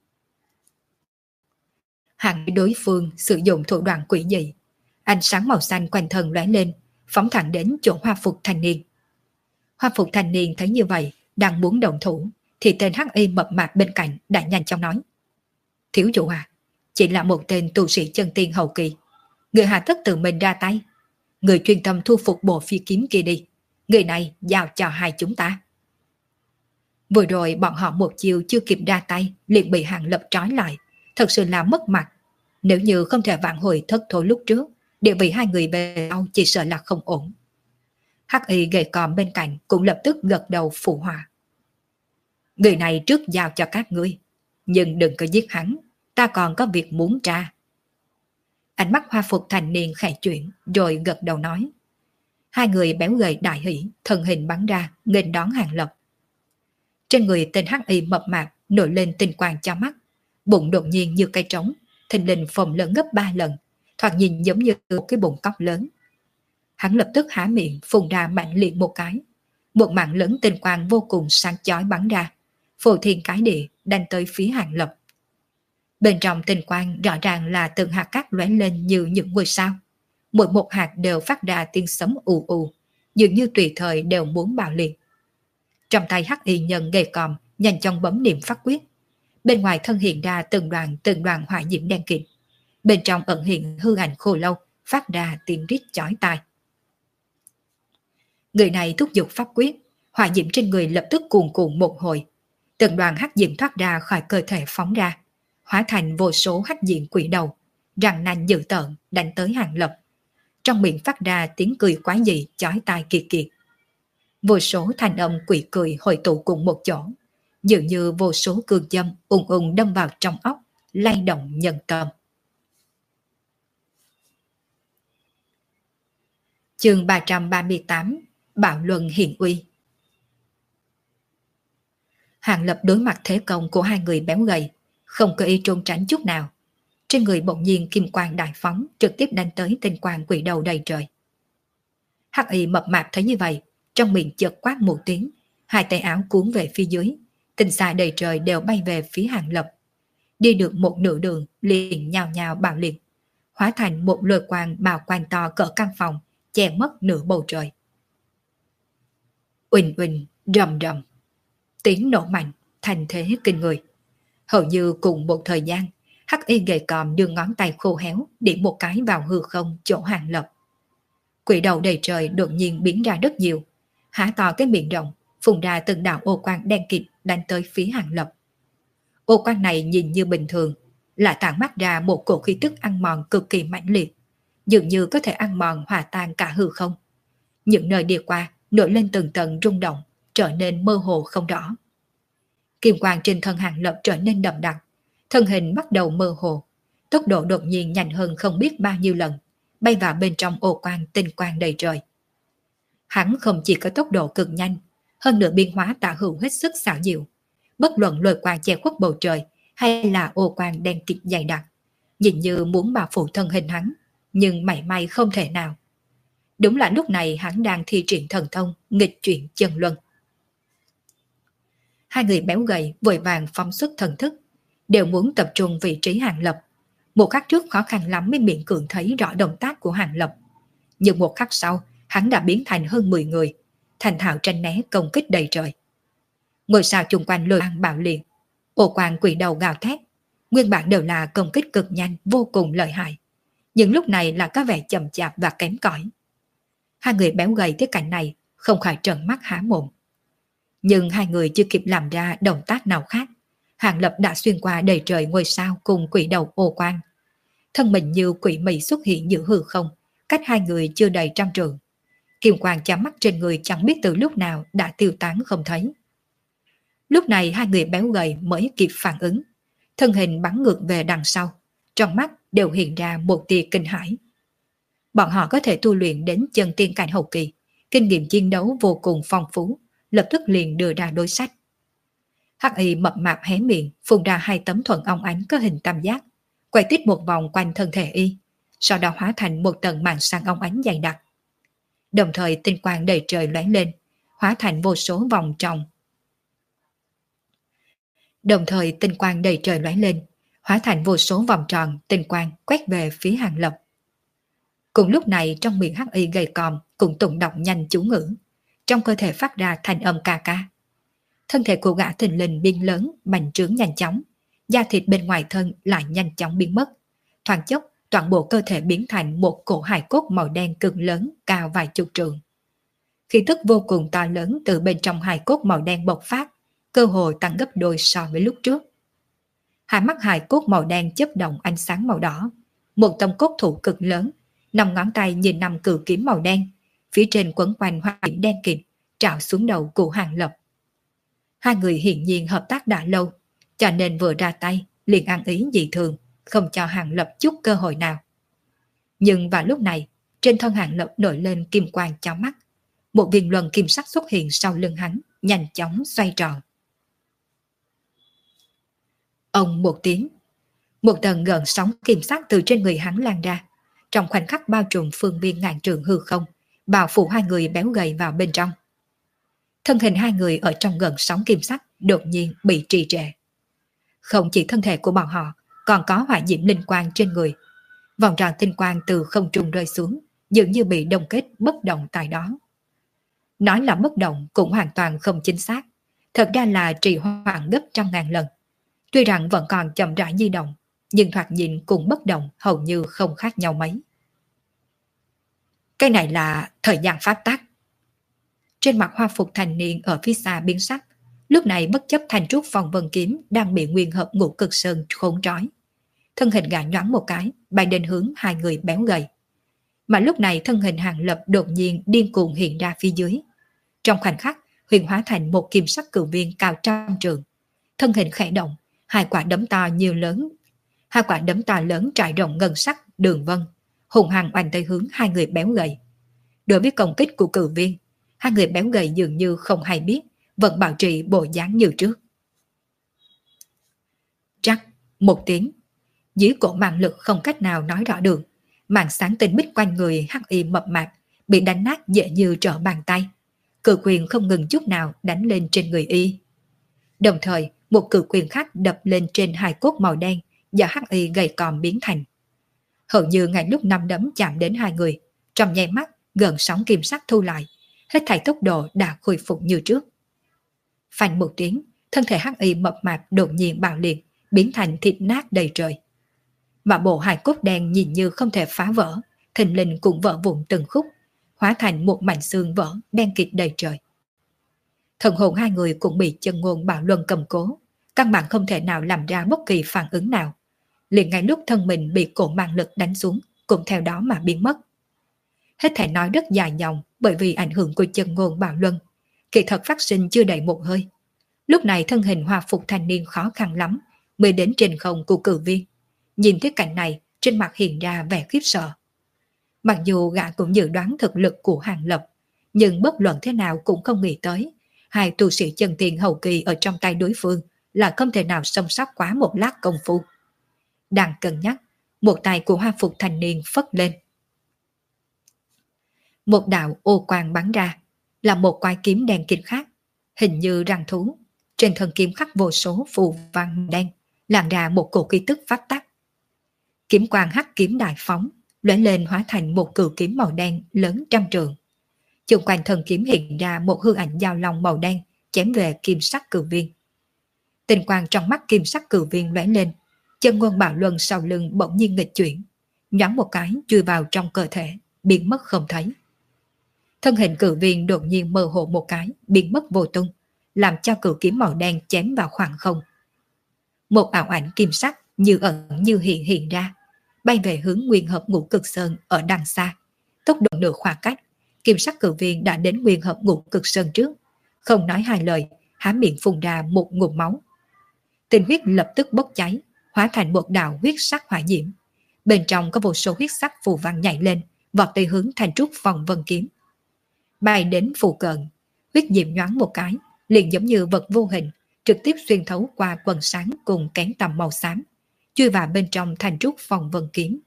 Hắn đối phương sử dụng thủ đoạn quỷ dị. Ánh sáng màu xanh quanh thân lóe lên, phóng thẳng đến chỗ hoa phục thanh niên. Hoa phục thanh niên thấy như vậy, đang muốn động thủ, thì tên hắc y mập mạp bên cạnh đã nhanh chóng nói: thiếu chủ à, chỉ là một tên tu sĩ chân tiên hậu kỳ, người hà tất tự mình ra tay. Người chuyên tâm thu phục bộ phi kiếm kia đi, người này giao cho hai chúng ta. Vừa rồi bọn họ một chiều chưa kịp ra tay liền bị Hàng Lập trói lại, thật sự là mất mặt. Nếu như không thể vãn hồi thất thố lúc trước, địa vị hai người về sau chỉ sợ là không ổn. Hắc y gầy còm bên cạnh cũng lập tức gật đầu phụ họa. Người này trước giao cho các ngươi, nhưng đừng có giết hắn, ta còn có việc muốn tra. Ánh mắt hoa phục thành niên khẽ chuyển rồi gật đầu nói. Hai người béo gầy đại hỉ, thân hình bắn ra nghênh đón Hàng Lập. Trên người tên hắc y mập mạp nổi lên tinh quang cho mắt, bụng đột nhiên như cây trống, thình lình phồng lớn gấp ba lần, thoạt nhìn giống như một cái bụng cóc lớn. Hắn lập tức há miệng phun ra mạnh liệt một cái, một mạng lớn tinh quang vô cùng sáng chói bắn ra, phô thiên cái địa đánh tới phía Hàng Lập. Bên trong tinh quang rõ ràng là từng hạt cát lóe lên như những ngôi sao, mỗi một hạt đều phát ra tiếng sấm ù ù, dường như tùy thời đều muốn bạo liệt. Trong tay hắc y nhân gầy còm nhanh chóng bấm niệm pháp quyết, bên ngoài thân hiện ra từng đoàn từng đoàn hỏa diễm đen kịt, bên trong ẩn hiện hư ảnh khô lâu phát ra tiếng rít chói tai. Người này thúc giục pháp quyết, hỏa diễm trên người lập tức cuồn cuộn một hồi, từng đoàn hắc diễm thoát ra khỏi cơ thể phóng ra, hóa thành vô số hắc diễm quỷ đầu, răng nanh dữ tợn đánh tới Hàng Lập. Trong miệng phát ra tiếng cười quái dị chói tai kiệt kiệt. Vô số thanh âm quỷ cười hội tụ cùng một chỗ, dường như vô số cương châm ùng ùng đâm vào trong óc, lay động nhân tâm. Chương ba trăm ba mươi tám, Bạo luận hiển uy. Hàng Lập đối mặt thế công của hai người béo gầy, không có ý trốn tránh chút nào. Trên người bỗng nhiên kim quang đại phóng, trực tiếp đánh tới tinh quang quỷ đầu đầy trời. Hắc y mập mạp thấy như vậy, trong miệng chợt quát một tiếng, hai tay áo cuốn về phía dưới, tinh xà đầy trời đều bay về phía Hàng Lập. Đi được một nửa đường liền nhào nhào bạo liệt, hóa thành một lôi quang bào quang to cỡ căn phòng, che mất nửa bầu trời. Uỳnh uỳnh, rầm rầm, tiếng nổ mạnh, thành thế kinh người. Hầu như cùng một thời gian, hắc y gầy còm đưa ngón tay khô héo điểm một cái vào hư không chỗ Hàng Lập. Quỷ đầu đầy trời đột nhiên biến ra rất nhiều, há to cái miệng rộng, phun ra từng đạo ô quang đen kịt đánh tới phía Hàng Lập. Ô quang này nhìn như bình thường, lại tản mắt ra một cổ khí tức ăn mòn cực kỳ mãnh liệt, dường như có thể ăn mòn hòa tan cả hư không. Những nơi đi qua nổi lên từng tầng rung động, trở nên mơ hồ không rõ. Kim quang trên thân Hàng Lập trở nên đậm đặc, thân hình bắt đầu mơ hồ, tốc độ đột nhiên nhanh hơn không biết bao nhiêu lần, bay vào bên trong ô quang tinh quang đầy trời. Hắn không chỉ có tốc độ cực nhanh, hơn nữa biến hóa tả hữu hết sức xảo diệu. Bất luận lôi quang che khuất bầu trời hay là ô quang đen kịt dày đặc, nhìn như muốn bao phủ thân hình hắn, nhưng mảy may không thể nào. Đúng là lúc này hắn đang thi triển thần thông nghịch chuyển chân luân. Hai người béo gầy vội vàng phóng xuất thần thức, đều muốn tập trung vị trí Hàng Lập. Một khắc trước khó khăn lắm mới miễn cưỡng thấy rõ động tác của Hàng Lập, nhưng một khắc sau hắn đã biến thành hơn mười người, thành thạo tranh né công kích đầy trời. Ngôi sao chung quanh lôi quang bạo liệt, ô quang quỷ đầu gào thét, nguyên bản đều là công kích cực nhanh vô cùng lợi hại, nhưng lúc này là có vẻ chậm chạp và kém cỏi. Hai người béo gầy thấy cảnh này không khỏi trợn mắt há mồm. Nhưng hai người chưa kịp làm ra động tác nào khác, Hàng Lập đã xuyên qua đầy trời ngôi sao cùng quỷ đầu ô quang. Thân mình như quỷ mị xuất hiện giữa hư không, cách hai người chưa đầy trăm trượng. Kim quang chám mắt trên người chẳng biết từ lúc nào đã tiêu tán không thấy. Lúc này hai người béo gầy mới kịp phản ứng, thân hình bắn ngược về đằng sau, trong mắt đều hiện ra một tia kinh hãi. Bọn họ có thể tu luyện đến chân tiên cảnh hậu kỳ, kinh nghiệm chiến đấu vô cùng phong phú, lập tức liền đưa ra đối sách. Hắc y mập mạp hé miệng, phun ra hai tấm thuần ong ánh có hình tam giác, quay tít một vòng quanh thân thể y, sau đó hóa thành một tầng màn sáng ong ánh dày đặc. Đồng thời tinh quang đầy trời lóe lên, hóa thành vô số vòng tròn. Đồng thời tinh quang đầy trời lóe lên, hóa thành vô số vòng tròn tinh quang quét về phía Hàng Lập. Cùng lúc này trong miệng hắc y gầy còm cũng tụng đọc nhanh chú ngữ, trong cơ thể phát ra thành âm ca ca. Thân thể của gã thình lình biến lớn, bành trướng nhanh chóng, da thịt bên ngoài thân lại nhanh chóng biến mất. Thoáng chốc, toàn bộ cơ thể biến thành một cổ hài cốt màu đen cực lớn, cao vài chục trượng. Khí tức vô cùng to lớn từ bên trong hài cốt màu đen bộc phát, cơ hội tăng gấp đôi so với lúc trước. Hai mắt hài cốt màu đen chớp động ánh sáng màu đỏ, một tông cốt thủ cực lớn, năm ngón tay nhìn năm cự kiếm màu đen, phía trên quấn quanh hoa điểm đen kịt, trào xuống đầu của Hàng Lập. Hai người hiển nhiên hợp tác đã lâu, cho nên vừa ra tay liền ăn ý dị thường, không cho Hàng Lập chút cơ hội nào. Nhưng vào lúc này, trên thân Hàng Lập nổi lên kim quang chói mắt, một viên luân kim sắc xuất hiện sau lưng hắn, nhanh chóng xoay tròn. Ông một tiếng, một tầng gợn sóng kim sắc từ trên người hắn lan ra, trong khoảnh khắc bao trùm phương viên ngàn trường hư không, bao phủ hai người béo gầy vào bên trong. Thân hình hai người ở trong gợn sóng kim sắc đột nhiên bị trì trệ. Không chỉ thân thể của bọn họ, còn có hỏa diễm linh quang trên người. Vòng tròn tinh quang từ không trung rơi xuống, dường như bị đông kết bất động tại đó. Nói là bất động cũng hoàn toàn không chính xác, thật ra là trì hoãn gấp trăm ngàn lần. Tuy rằng vẫn còn chậm rãi di động, nhưng thoạt nhìn cùng bất động hầu như không khác nhau mấy. Cái này là thời gian pháp tắc. Trên mặt hoa phục thành niên ở phía xa biến sắc, lúc này bất chấp thanh trúc phong vân kiếm đang bị nguyên hợp ngũ cực sơn khốn trói. Thân hình gã nhoáng một cái, bay đến hướng hai người béo gầy. Mà lúc này thân hình Hàng Lập đột nhiên điên cuồng hiện ra phía dưới. Trong khoảnh khắc, huyền hóa thành một kim sắc cự viên cao trăm trượng. Thân hình khẽ động, hai quả đấm to nhiều lớn, hai quả đấm to lớn trải rộng ngân sắc đường vân, hùng hăng oanh tới hướng hai người béo gầy. Đối với công kích của cự viên, hai người béo gầy dường như không hay biết, vẫn bảo trì bộ dáng như trước. Chắc một tiếng, dưới cổ mạng lực không cách nào nói rõ được, màn sáng tinh bích quanh người hắc y mập mạp bị đánh nát dễ như trở bàn tay. Cự quyền không ngừng chút nào đánh lên trên người y. Đồng thời, một cự quyền khác đập lên trên hài cốt màu đen do hắc y gầy còm biến thành. Hầu như ngay lúc năm đấm chạm đến hai người, trong nháy mắt gần sóng kim sắc thu lại, hết thảy tốc độ đã khôi phục như trước. Phanh một tiếng, thân thể hắc y mập mạp đột nhiên bạo liệt, biến thành thịt nát đầy trời. Mà bộ hài cốt đen nhìn như không thể phá vỡ, thình lình cũng vỡ vụn từng khúc, hóa thành một mảnh xương vỡ đen kịt đầy trời. Thần hồn hai người cũng bị chân ngôn bạo luân cầm cố, căn bản không thể nào làm ra bất kỳ phản ứng nào. Liền ngay lúc thân mình bị cổ mang lực đánh xuống, cũng theo đó mà biến mất. Hết thể nói rất dài dòng bởi vì ảnh hưởng của chân ngôn bạo luân, kỳ thật phát sinh chưa đầy một hơi. Lúc này thân hình hòa phục thanh niên khó khăn lắm mới đến trên không của cử viên. Nhìn thấy cảnh này, trên mặt hiện ra vẻ khiếp sợ. Mặc dù gã cũng dự đoán thực lực của Hàng Lập, nhưng bất luận thế nào cũng không nghĩ tới hai tu sĩ chân tiền hậu kỳ ở trong tay đối phương là không thể nào xông sóc quá một lát công phu. Đang cân nhắc, một tay của hoa phục thanh niên phất lên. Một đạo ô quang bắn ra, là một quái kiếm đen kịt khác, hình như răng thú. Trên thân kiếm khắc vô số phù văn đen, làm ra một cổ khí tức pháp tắc. Kiếm quang hắc kiếm đại phóng, lóe lên hóa thành một cự kiếm màu đen lớn trăm trượng. Xung quanh thân kiếm hiện ra một hư ảnh dao long màu đen chém về kim sắc cự viên. Tình quang trong mắt kim sắc cự viên lóe lên, chân ngôn bạo luân sau lưng bỗng nhiên nghịch chuyển, nhoáng một cái chui vào trong cơ thể, biến mất không thấy. Thân hình cự viên đột nhiên mơ hồ một cái, biến mất vô tung, làm cho cự kiếm màu đen chém vào khoảng không. Một ảo ảnh kim sắc như ẩn như hiện hiện ra, bay về hướng nguyên hợp ngũ cực sơn ở đằng xa. Tốc độ nửa khoảng cách, kim sắc cự viên đã đến nguyên hợp ngũ cực sơn trước, không nói hai lời, há miệng phun ra một ngụm máu. Tinh huyết lập tức bốc cháy, hóa thành một đạo huyết sắc hỏa diễm. Bên trong có vô số huyết sắc phù văn nhảy lên, vọt tới hướng thanh trúc phong vân kiếm. Bay đến phù cận, huyết diễm nhoáng một cái, liền giống như vật vô hình, trực tiếp xuyên thấu qua quần sáng cùng kén tầm màu xám, chui vào bên trong thanh trúc phong vân kiếm.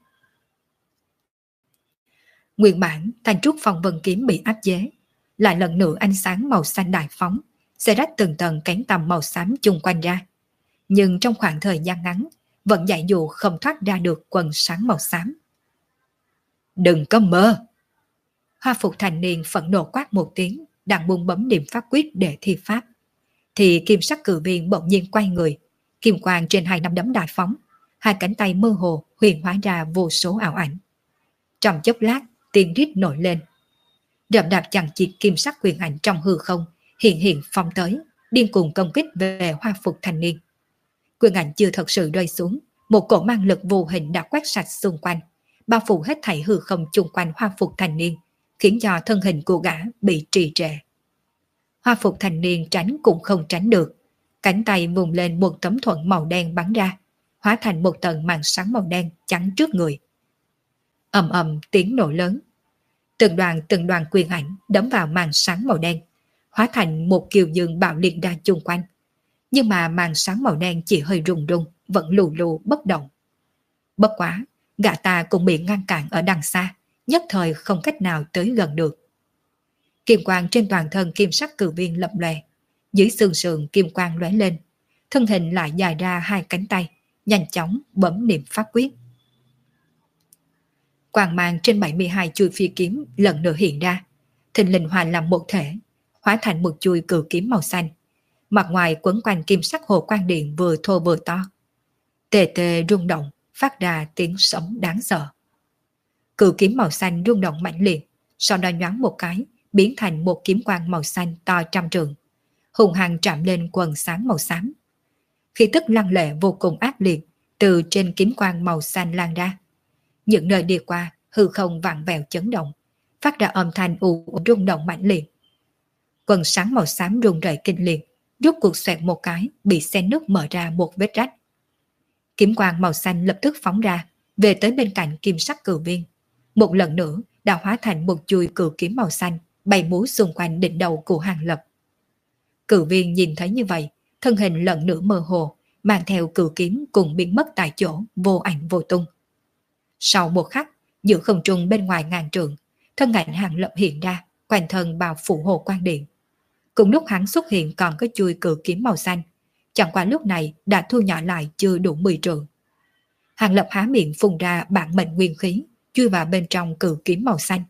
Nguyên bản thanh trúc phong vân kiếm bị áp chế, lại lần nữa ánh sáng màu xanh đại phóng, sẽ rách từng tầng kén tầm màu xám chung quanh ra. nhưng trong khoảng thời gian ngắn vẫn dạy dụ không thoát ra được quần sáng màu xám. Đừng có mơ! Hoa phục thành niên phẫn nộ quát một tiếng, đang buông bấm điểm pháp quyết để thi pháp. Thì kim sắc cử viên bỗng nhiên quay người, kim quang trên hai nắm đấm đại phóng, hai cánh tay mơ hồ huyền hóa ra vô số ảo ảnh. Trong chốc lát, tiếng rít nổi lên. Đậm đạp chẳng chịt kim sắc quyền ảnh trong hư không, hiện hiện phong tới, điên cuồng công kích về hoa phục thành niên. Quyền ảnh chưa thật sự rơi xuống, một cổ mang lực vô hình đã quét sạch xung quanh, bao phủ hết thảy hư không chung quanh hoa phục thành niên, khiến cho thân hình của gã bị trì trệ. Hoa phục thành niên tránh cũng không tránh được, cánh tay vùng lên một tấm thuẫn màu đen bắn ra, hóa thành một tầng màn sáng màu đen chắn trước người. Ầm ầm tiếng nổ lớn, từng đoàn từng đoàn quyền ảnh đấm vào màn sáng màu đen, hóa thành một kiều dương bạo liệt ra chung quanh. Nhưng mà màn sáng màu đen chỉ hơi rung rung, vẫn lù lù bất động. Bất quá, gã ta cũng bị ngăn cản ở đằng xa, nhất thời không cách nào tới gần được. Kim quang trên toàn thân kim sắc cử viên lập lòe, dưới xương sườn kim quang lóe lên, thân hình lại dài ra hai cánh tay, nhanh chóng bấm niệm pháp quyết. Quang mang trên bảy mươi hai chuôi phi kiếm lần nữa hiện ra, thình lình hòa làm một thể, hóa thành một chuôi cử kiếm màu xanh. Mặt ngoài quấn quanh kim sắc hồ quang điện vừa thô vừa to. Tê tê rung động, phát ra tiếng sấm đáng sợ. Cử kiếm màu xanh rung động mãnh liệt, sau đó nhoáng một cái, biến thành một kiếm quang màu xanh to trăm trượng, hùng hăng chạm lên quần sáng màu xám. Khí tức lăng lệ vô cùng ác liệt từ trên kiếm quang màu xanh lan ra. Những nơi đi qua, hư không vặn vẹo chấn động, phát ra âm thanh ù ù rung động mãnh liệt. Quần sáng màu xám rung rẩy kinh liệt, rút cuộc xoẹt một cái, bị xé nứt mở ra một vết rách. Kiếm quang màu xanh lập tức phóng ra, về tới bên cạnh kim sắc cử viên. Một lần nữa đã hóa thành một chuôi cử kiếm màu xanh, bay múa xung quanh đỉnh đầu của Hàng Lập. Cử viên nhìn thấy như vậy, thân hình lần nữa mơ hồ, mang theo cử kiếm cùng biến mất tại chỗ, vô ảnh vô tung. Sau một khắc, giữa không trung bên ngoài ngàn trượng, thân ảnh Hàng Lập hiện ra, quanh thân bao phủ hồ quang điện. Cùng lúc hắn xuất hiện còn có chuôi cử kiếm màu xanh, chẳng qua lúc này đã thu nhỏ lại chưa đủ mười trượng. Hàng Lập há miệng phun ra bản mệnh nguyên khí, chui vào bên trong cử kiếm màu xanh.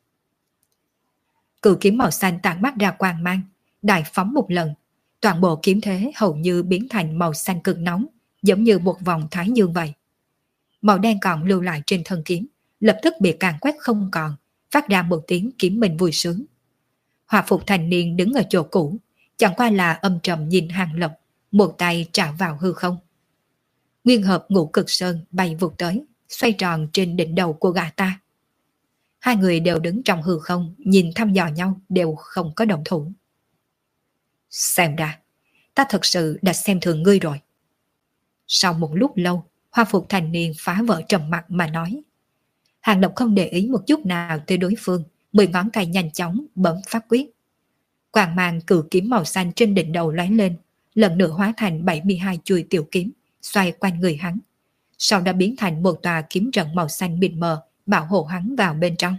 Cử kiếm màu xanh tản mắt ra quang mang, đại phóng một lần, toàn bộ kiếm thế hầu như biến thành màu xanh cực nóng, giống như một vòng thái dương vậy. Màu đen còn lưu lại trên thân kiếm, lập tức bị càn quét không còn, phát ra một tiếng kiếm mình vui sướng. Hòa phục thành niên đứng ở chỗ cũ, chẳng qua là âm trầm nhìn Hàng Lập, một tay trảo vào hư không. Nguyên hợp ngũ cực sơn bay vụt tới, xoay tròn trên đỉnh đầu của gã ta. Hai người đều đứng trong hư không, nhìn thăm dò nhau, đều không có động thủ. Xem ra, ta thật sự đã xem thường ngươi rồi. Sau một lúc lâu, Hoa phục thành niên phá vỡ trầm mặc mà nói. Hàng Lập không để ý một chút nào tới đối phương, mười ngón tay nhanh chóng bấm pháp quyết. Quang mang cử kiếm màu xanh trên đỉnh đầu lóe lên, lần nữa hóa thành bảy mươi hai chuôi tiểu kiếm, xoay quanh người hắn. Sau đó biến thành một tòa kiếm trận màu xanh mịt mờ, bảo hộ hắn vào bên trong.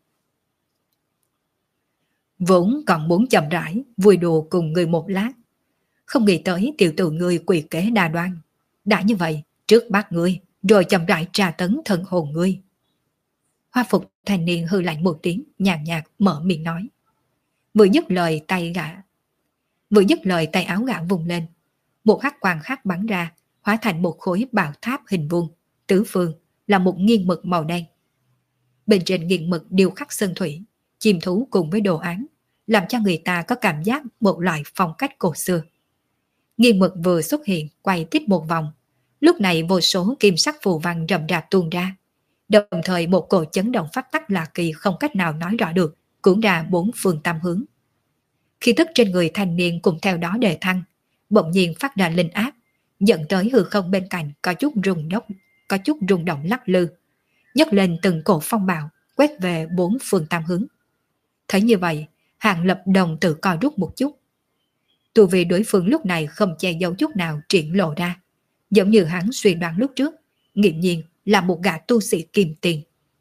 Vốn còn muốn chậm rãi, vui đùa cùng người một lát. Không nghĩ tới tiểu tử ngươi quỷ kế đa đoan. Đã như vậy, trước bắt ngươi, rồi chậm rãi tra tấn thần hồn ngươi. Hoa phục thanh niên hư lạnh một tiếng, nhàn nhạt mở miệng nói. Vừa dứt lời tay gã, vừa dứt lời tay áo gã vùng lên, một hắc quang khác bắn ra, hóa thành một khối bảo tháp hình vuông, tứ phương là một nghiêng mực màu đen. Bên trên nghiêng mực điêu khắc sơn thủy, chim thú cùng với đồ án, làm cho người ta có cảm giác một loại phong cách cổ xưa. Nghiêng mực vừa xuất hiện, quay tiếp một vòng, lúc này vô số kim sắc phù văn rầm rạp tuôn ra, đồng thời một cổ chấn động pháp tắc lạ kỳ không cách nào nói rõ được, cuốn ra bốn phương tam hướng. Khí tức trên người thanh niên cùng theo đó đề thăng, bỗng nhiên phát ra linh áp, dẫn tới hư không bên cạnh có chút rung động, có chút rung động lắc lư, nhấc lên từng cổ phong bạo, quét về bốn phương tam hướng. Thấy như vậy, Hàng Lập đồng tự co rút một chút. Tu vì đối phương lúc này không che giấu chút nào triển lộ ra, giống như hắn suy đoán lúc trước, nghiễm nhiên là một gã tu sĩ kim tiền.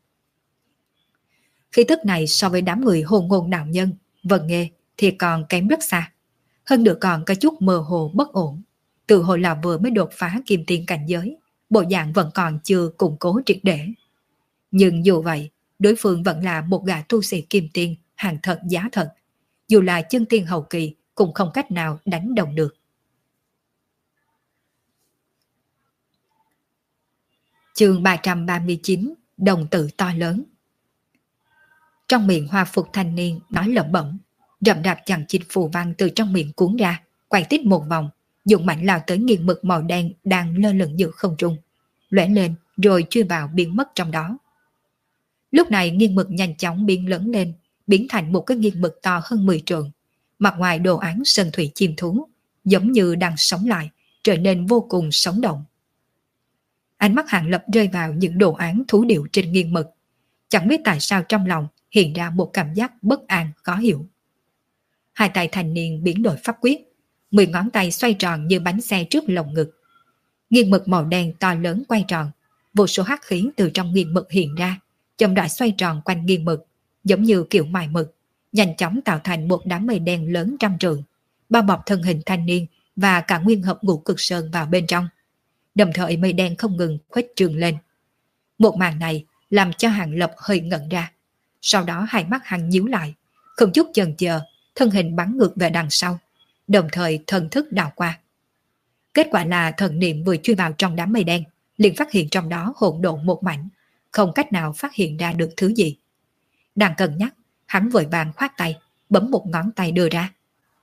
Khí tức này so với đám người hồn ngôn đạo nhân, vần nghề thì còn kém rất xa. Hơn nữa còn có chút mơ hồ bất ổn, tự hồ là vừa mới đột phá kim tiên cảnh giới, bộ dạng vẫn còn chưa củng cố triệt để. Nhưng dù vậy, đối phương vẫn là một gã tu sĩ kim tiên, hàng thật giá thật. Dù là chân tiên hậu kỳ cũng không cách nào đánh đồng được. Chương ba trăm ba mươi chín, đồng tử to lớn. Trong miệng hoa phục thanh niên nói lẩm bẩm, rậm rạp chằng chịt phù văn từ trong miệng cuốn ra, quay tít một vòng, dùng mạnh lao tới nghiền mực màu đen đang lơ lửng giữa không trung, lóe lên rồi chui vào biến mất trong đó. Lúc này nghiền mực nhanh chóng biến lớn lên, biến thành một cái nghiền mực to hơn mười trượng, mặt ngoài đồ án sơn thủy chim thú, giống như đang sống lại, trở nên vô cùng sống động. Ánh mắt Hàng Lập rơi vào những đồ án thú điệu trên nghiền mực, chẳng biết tại sao trong lòng hiện ra một cảm giác bất an khó hiểu. Hai tay thanh niên biến đổi pháp quyết, mười ngón tay xoay tròn như bánh xe trước lồng ngực. Nghiền mực màu đen to lớn quay tròn, vô số hắc khí từ trong nghiền mực hiện ra, chậm rãi xoay tròn quanh nghiền mực, giống như kiểu mài mực, nhanh chóng tạo thành một đám mây đen lớn trăm trượng, bao bọc thân hình thanh niên và cả nguyên hợp ngũ cực sơn vào bên trong. Đồng thời mây đen không ngừng khuếch trương lên. Một màn này làm cho Hàng Lập hơi ngẩn ra, sau đó hai mắt hắn nhíu lại, không chút chần chờ, thân hình bắn ngược về đằng sau, đồng thời thần thức đảo qua. Kết quả là thần niệm vừa chui vào trong đám mây đen, liền phát hiện trong đó hỗn độn một mảnh, không cách nào phát hiện ra được thứ gì. Đang cân nhắc, hắn vội vàng khoát tay, bấm một ngón tay đưa ra.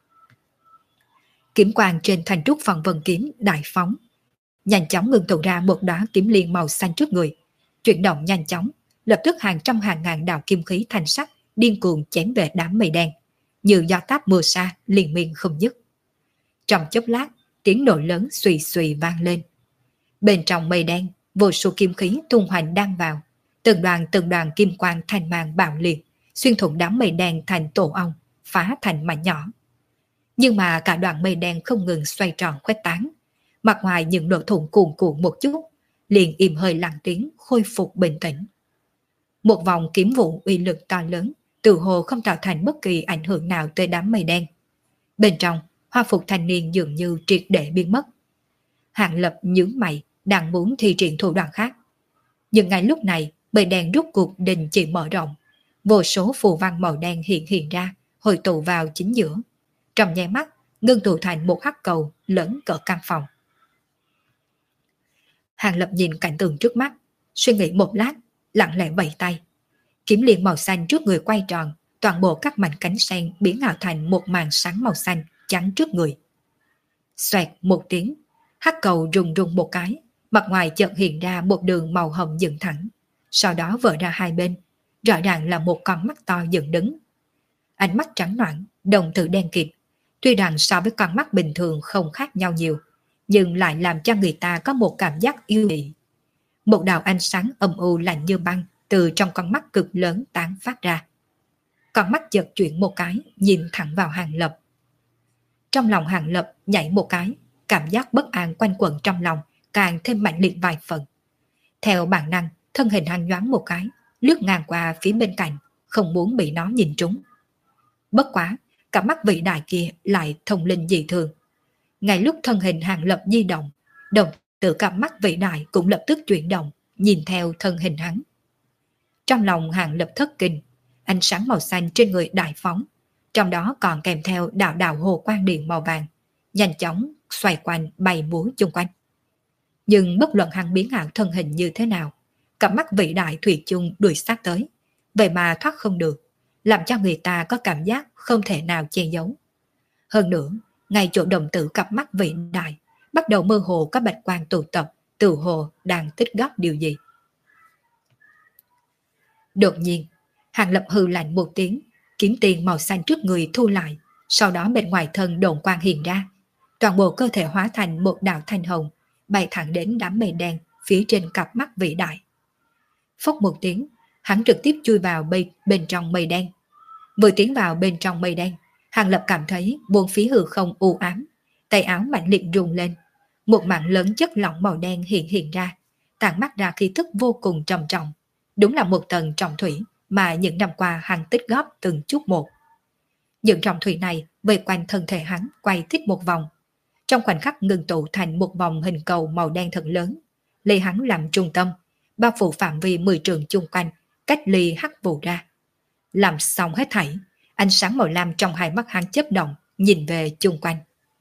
Kiếm quang trên thanh trúc phần vân kiếm đại phóng, nhanh chóng ngưng tụ ra một đóa kiếm liên màu xanh trước người, chuyển động nhanh chóng, lập tức hàng trăm hàng ngàn đạo kim khí thanh sắc điên cuồng chém về đám mây đen, như gió táp mưa sa liên miên không dứt. Trong chốc lát, tiếng nổ lớn xùy xùy vang lên. Bên trong mây đen, vô số kim khí tung hoành đang vào, từng đoàn từng đoàn kim quang thanh mang bạo liệt, xuyên thủng đám mây đen thành tổ ong, phá thành mảnh nhỏ. Nhưng mà cả đoàn mây đen không ngừng xoay tròn khuếch tán, mặt ngoài những nổ thủng cuồn cuộn một chút, liền im hơi lặng tiếng khôi phục bình tĩnh. Một vòng kiếm vụ uy lực to lớn, tự hồ không tạo thành bất kỳ ảnh hưởng nào tới đám mây đen. Bên trong, hoa phục thanh niên dường như triệt để biến mất. Hàng Lập nhướng mày, đang muốn thi triển thủ đoạn khác. Nhưng ngay lúc này, mây đen rút cuộc đình chỉ mở rộng, vô số phù văn màu đen hiện hiện ra, hội tụ vào chính giữa. Trong nháy mắt, ngưng tụ thành một hắc cầu lớn cỡ căn phòng. Hàng Lập nhìn cảnh tượng trước mắt, suy nghĩ một lát, lặng lẽ vẫy tay. Kiếm liên màu xanh trước người quay tròn, toàn bộ các mảnh cánh sen biến ảo thành một màn sáng màu xanh chắn trước người. Xoẹt một tiếng, hắc cầu rung rung một cái, mặt ngoài chợt hiện ra một đường màu hồng dựng thẳng, sau đó vỡ ra hai bên, rõ ràng là một con mắt to dựng đứng. Ánh mắt trắng noãn, đồng tử đen kịt, tuy rằng so với con mắt bình thường không khác nhau nhiều, nhưng lại làm cho người ta có một cảm giác yêu dị. Một đạo ánh sáng âm u lạnh như băng từ trong con mắt cực lớn tán phát ra. Con mắt chợt chuyển một cái, nhìn thẳng vào Hàng Lập. Trong lòng Hàng Lập nhảy một cái, cảm giác bất an quanh quẩn trong lòng càng thêm mạnh liệt vài phần. Theo bản năng, thân hình hắn nhoáng một cái, lướt ngang qua phía bên cạnh, không muốn bị nó nhìn trúng. Bất quá, cả mắt vị đại kia lại thông linh dị thường. Ngay lúc thân hình Hàng Lập di động, đồng tử cặp mắt vị đại cũng lập tức chuyển động, nhìn theo thân hình hắn. Trong lòng Hàng Lập thất kinh, ánh sáng màu xanh trên người đại phóng, trong đó còn kèm theo đạo đạo hồ quang điện màu vàng, nhanh chóng xoay quanh bay múa chung quanh. Nhưng bất luận hắn biến ảo thân hình như thế nào, cặp mắt vị đại thủy chung đuổi sát tới, vậy mà thoát không được, làm cho người ta có cảm giác không thể nào che giấu. Hơn nữa, ngay chỗ đồng tử cặp mắt vị đại, bắt đầu mơ hồ có bạch quang tụ tập, tự hồ đang tích góp điều gì. Đột nhiên, Hàng Lập hừ lạnh một tiếng, kiếm tiền màu xanh trước người thu lại, sau đó bên ngoài thân độn quang hiện ra, toàn bộ cơ thể hóa thành một đạo thanh hồng, bay thẳng đến đám mây đen phía trên cặp mắt vĩ đại. Phốc một tiếng, hắn trực tiếp chui vào bên, bên trong mây đen. Vừa tiến vào bên trong mây đen, Hàng Lập cảm thấy buông phía hư không u ám, tay áo mạnh liệt rung lên, một mảng lớn chất lỏng màu đen hiện hiện ra, tản mắt ra khí tức vô cùng trầm trọng. Đúng là một tầng trọng thủy mà những năm qua hắn tích góp từng chút một. Những trọng thủy này vây quanh thân thể hắn quay thích một vòng, trong khoảnh khắc ngưng tụ thành một vòng hình cầu màu đen thật lớn, lấy hắn làm trung tâm, bao phủ phạm vi mười trượng chung quanh, cách ly hắc vụ ra. Làm xong hết thảy, ánh sáng màu lam trong hai mắt hắn chớp động, nhìn về chung quanh.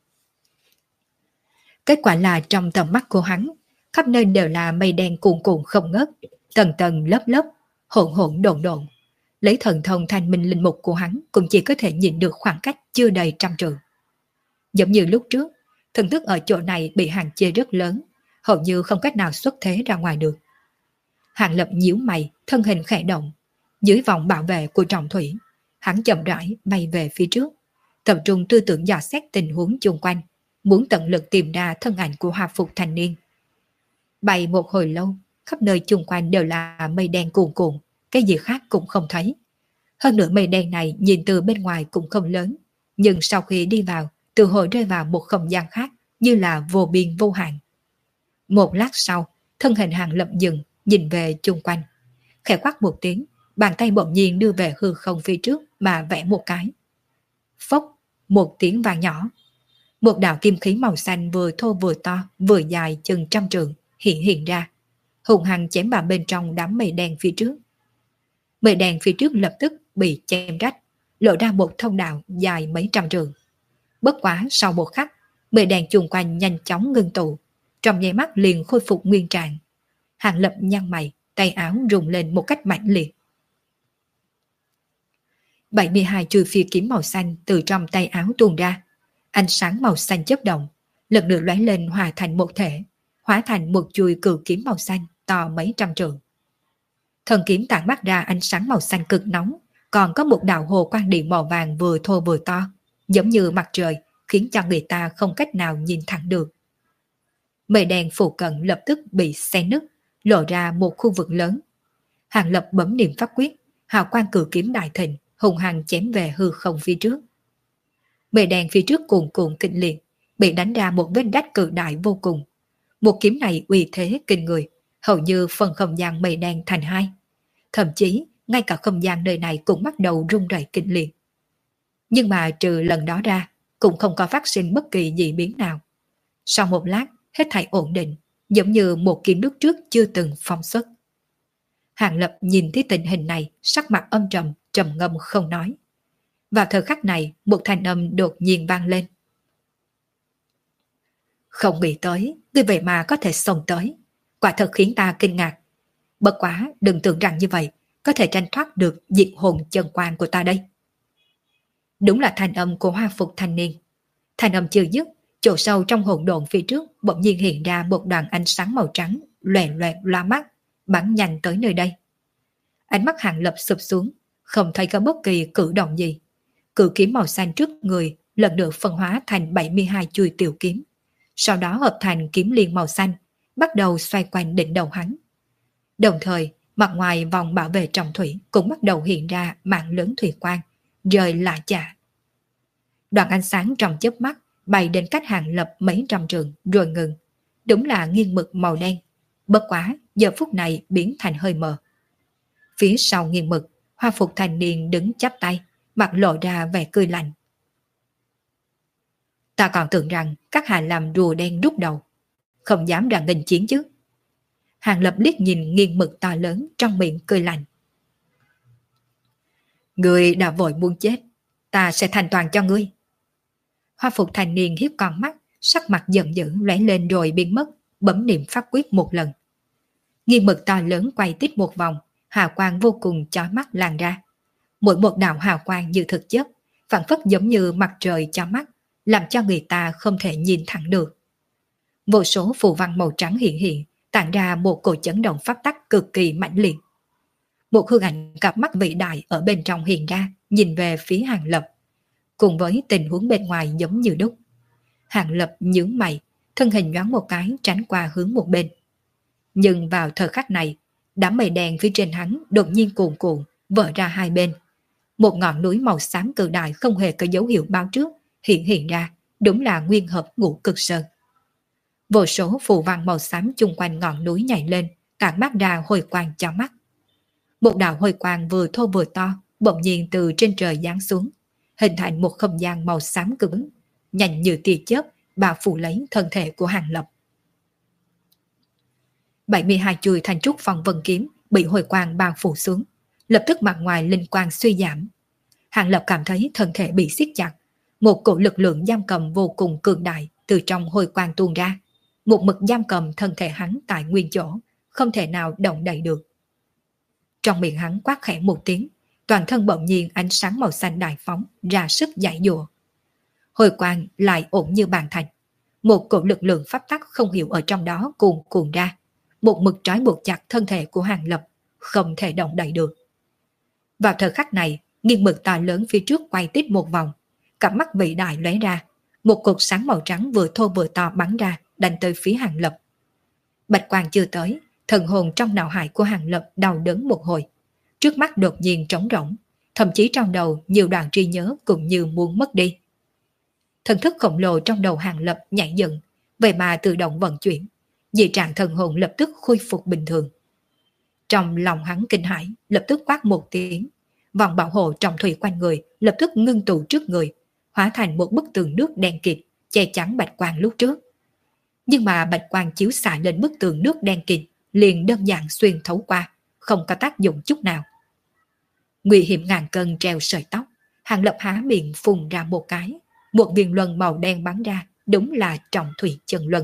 Kết quả là trong tầm mắt của hắn, khắp nơi đều là mây đen cuồn cuộn không ngớt, tầng tầng lớp lớp, hỗn hỗn độn độn. Lấy thần thông thanh minh linh mục của hắn cũng chỉ có thể nhìn được khoảng cách chưa đầy trăm trượng. Giống như lúc trước, thần thức ở chỗ này bị hạn chế rất lớn, hầu như không cách nào xuất thế ra ngoài được. Hàng Lập nhíu mày, thân hình khẽ động, dưới vòng bảo vệ của trọng thủy, hắn chậm rãi bay về phía trước, tập trung tư tưởng dò xét tình huống chung quanh, muốn tận lực tìm ra thân ảnh của Hoa Phục thanh niên. Bay một hồi lâu, khắp nơi chung quanh đều là mây đen cuồn cuộn, cái gì khác cũng không thấy. Hơn nữa mây đen này nhìn từ bên ngoài cũng không lớn, nhưng sau khi đi vào, từ hồi rơi vào một không gian khác, như là vô biên vô hạn. Một lát sau, thân hình Hàng Lập dừng, nhìn về chung quanh. Khẽ quát một tiếng, bàn tay bỗng nhiên đưa về hư không phía trước mà vẽ một cái. Phốc, một tiếng vang nhỏ. Một đạo kim khí màu xanh vừa thô vừa to, vừa dài chừng trăm trượng, hiện hiện ra. Hùng hăng chém vào bên trong đám mây đen phía trước. Mây đen phía trước lập tức bị chém rách, lộ ra một thông đạo dài mấy trăm trượng. Bất quá sau một khắc, mây đen chung quanh nhanh chóng ngưng tụ, trong nháy mắt liền khôi phục nguyên trạng. Hàng Lập nhăn mày, tay áo rung lên một cách mãnh liệt. bảy mươi hai chuôi phi kiếm màu xanh từ trong tay áo tuôn ra, ánh sáng màu xanh chớp động, lần nữa lóe lên hòa thành một thể, hóa thành một chuôi cự kiếm màu xanh to mấy trăm trượng. Thần kiếm tản mát ra ánh sáng màu xanh cực nóng, còn có một đạo hồ quang điện màu vàng vừa thô vừa to, giống như mặt trời, khiến cho người ta không cách nào nhìn thẳng được. Mây đen phụ cận lập tức bị xé nứt, lộ ra một khu vực lớn. Hàng Lập bấm niệm pháp quyết, hào quang cự kiếm đại thịnh, hùng hăng chém về hư không phía trước. Mây đen phía trước cuồn cuộn kinh liệt, bị đánh ra một vết rách cự đại vô cùng. Một kiếm này uy thế kinh người, hầu như phần không gian mây đen thành hai. Thậm chí, ngay cả không gian nơi này cũng bắt đầu rung rẩy kinh liệt. Nhưng mà trừ lần đó ra, cũng không có phát sinh bất kỳ dị biến nào. Sau một lát, hết thảy ổn định, giống như một kiếm lúc trước chưa từng phóng xuất. Hàng Lập nhìn thấy tình hình này, sắc mặt âm trầm, trầm ngâm không nói. Vào thời khắc này, một thanh âm đột nhiên vang lên. Không nghĩ tới, ngươi vậy mà có thể xông tới. Quả thật khiến ta kinh ngạc. Bất quá, đừng tưởng rằng như vậy, có thể tranh thoát được diệt hồn chân quan của ta đây. Đúng là thanh âm của Hoa Phục thanh niên. Thanh âm chưa dứt, chỗ sâu trong hồn độn phía trước bỗng nhiên hiện ra một đoàn ánh sáng màu trắng, loè loẹt loa mắt, bắn nhanh tới nơi đây. Ánh mắt Hàng Lập sụp xuống, không thấy có bất kỳ cử động gì. Cự kiếm màu xanh trước người lần nữa phân hóa thành bảy mươi hai chuôi tiểu kiếm, sau đó hợp thành kiếm liên màu xanh, bắt đầu xoay quanh đỉnh đầu hắn. Đồng thời, mặt ngoài vòng bảo vệ trọng thủy cũng bắt đầu hiện ra mạng lớn thủy quang, rời lạ chạ. Đoạn ánh sáng trong chớp mắt bay đến cách Hàng Lập mấy trăm trượng rồi ngừng. Đúng là nghiêng mực màu đen, bất quá giờ phút này biến thành hơi mờ. Phía sau nghiêng mực, Hoa Phục thanh niên đứng chắp tay, mặt lộ ra vẻ cười lạnh. Ta còn tưởng rằng các hạ làm rùa đen rút đầu, không dám ra nghênh chiến chứ. Hàng Lập liếc nhìn nghiêng mực to lớn trong miệng cười lạnh. Ngươi đã vội muốn chết, ta sẽ thành toàn cho ngươi. Hoa Phục thanh niên hiếp con mắt, sắc mặt giận dữ lóe lên rồi biến mất, bấm niệm pháp quyết một lần. Nghiêng mực to lớn quay tít một vòng, hào quang vô cùng chói mắt lan ra. Mỗi một đạo hào quang như thực chất, phản phất giống như mặt trời chói mắt, làm cho người ta không thể nhìn thẳng được. Vô số phù văn màu trắng hiện hiện, tạo ra một cổ chấn động pháp tắc cực kỳ mãnh liệt. Một hương ảnh cặp mắt vĩ đại ở bên trong hiện ra, nhìn về phía Hàng Lập, cùng với tình huống bên ngoài giống như đúc. Hàng Lập nhướng mày, thân hình nhoáng một cái tránh qua hướng một bên. Nhưng vào thời khắc này, đám mây đen phía trên hắn đột nhiên cuồn cuộn vỡ ra hai bên. Một ngọn núi màu xám cự đại không hề có dấu hiệu báo trước hiện hiện ra, đúng là nguyên hợp ngũ cực sơn. Vô số phù văn màu xám chung quanh ngọn núi nhảy lên, tản mát ra hồi quang chói mắt. Một đạo hồi quang vừa thô vừa to bỗng nhiên từ trên trời giáng xuống, hình thành một không gian màu xám cứng, nhanh như tia chớp bao phủ lấy thân thể của Hàng Lập. bảy mươi hai chuôi thanh trúc phong vân kiếm bị hồi quang bao phủ xuống, lập tức mặt ngoài linh quang suy giảm. Hàng Lập cảm thấy thân thể bị siết chặt, một cổ lực lượng giam cầm vô cùng cường đại từ trong hồi quang tuôn ra, một mực giam cầm thân thể hắn tại nguyên chỗ, không thể nào động đậy được. Trong miệng hắn quát khẽ một tiếng, toàn thân bỗng nhiên ánh sáng màu xanh đại phóng ra sức giãy giụa. Hồi quang lại ổn như bàn thạch, một cổ lực lượng pháp tắc không hiểu ở trong đó cuồn cuộn ra, một mực trói buộc chặt thân thể của Hàng Lập, không thể động đậy được. Vào thời khắc này, nghiêng mực to lớn phía trước quay tiếp một vòng, cặp mắt vĩ đại lóe ra, một cột sáng màu trắng vừa thô vừa to bắn ra, đánh tới phía Hàng Lập. Bạch quang chưa tới, thần hồn trong não hải của Hàng Lập đau đớn một hồi, trước mắt đột nhiên trống rỗng, thậm chí trong đầu nhiều đoạn trí nhớ cũng như muốn mất đi. Thần thức khổng lồ trong đầu Hàng Lập nhảy dựng, vậy mà tự động vận chuyển, dị trạng thần hồn lập tức khôi phục bình thường. Trong lòng hắn kinh hãi, lập tức quát một tiếng, vòng bảo hộ trọng thủy quanh người lập tức ngưng tụ trước người, hóa thành một bức tường nước đen kịt che chắn bạch quang lúc trước. Nhưng mà bạch quang chiếu xạ lên bức tường nước đen kịt liền đơn giản xuyên thấu qua, không có tác dụng chút nào. Nguy hiểm ngàn cân treo sợi tóc, Hàng Lập há miệng phun ra một cái, một viên luân màu đen bắn ra, đúng là trọng thủy chân luân.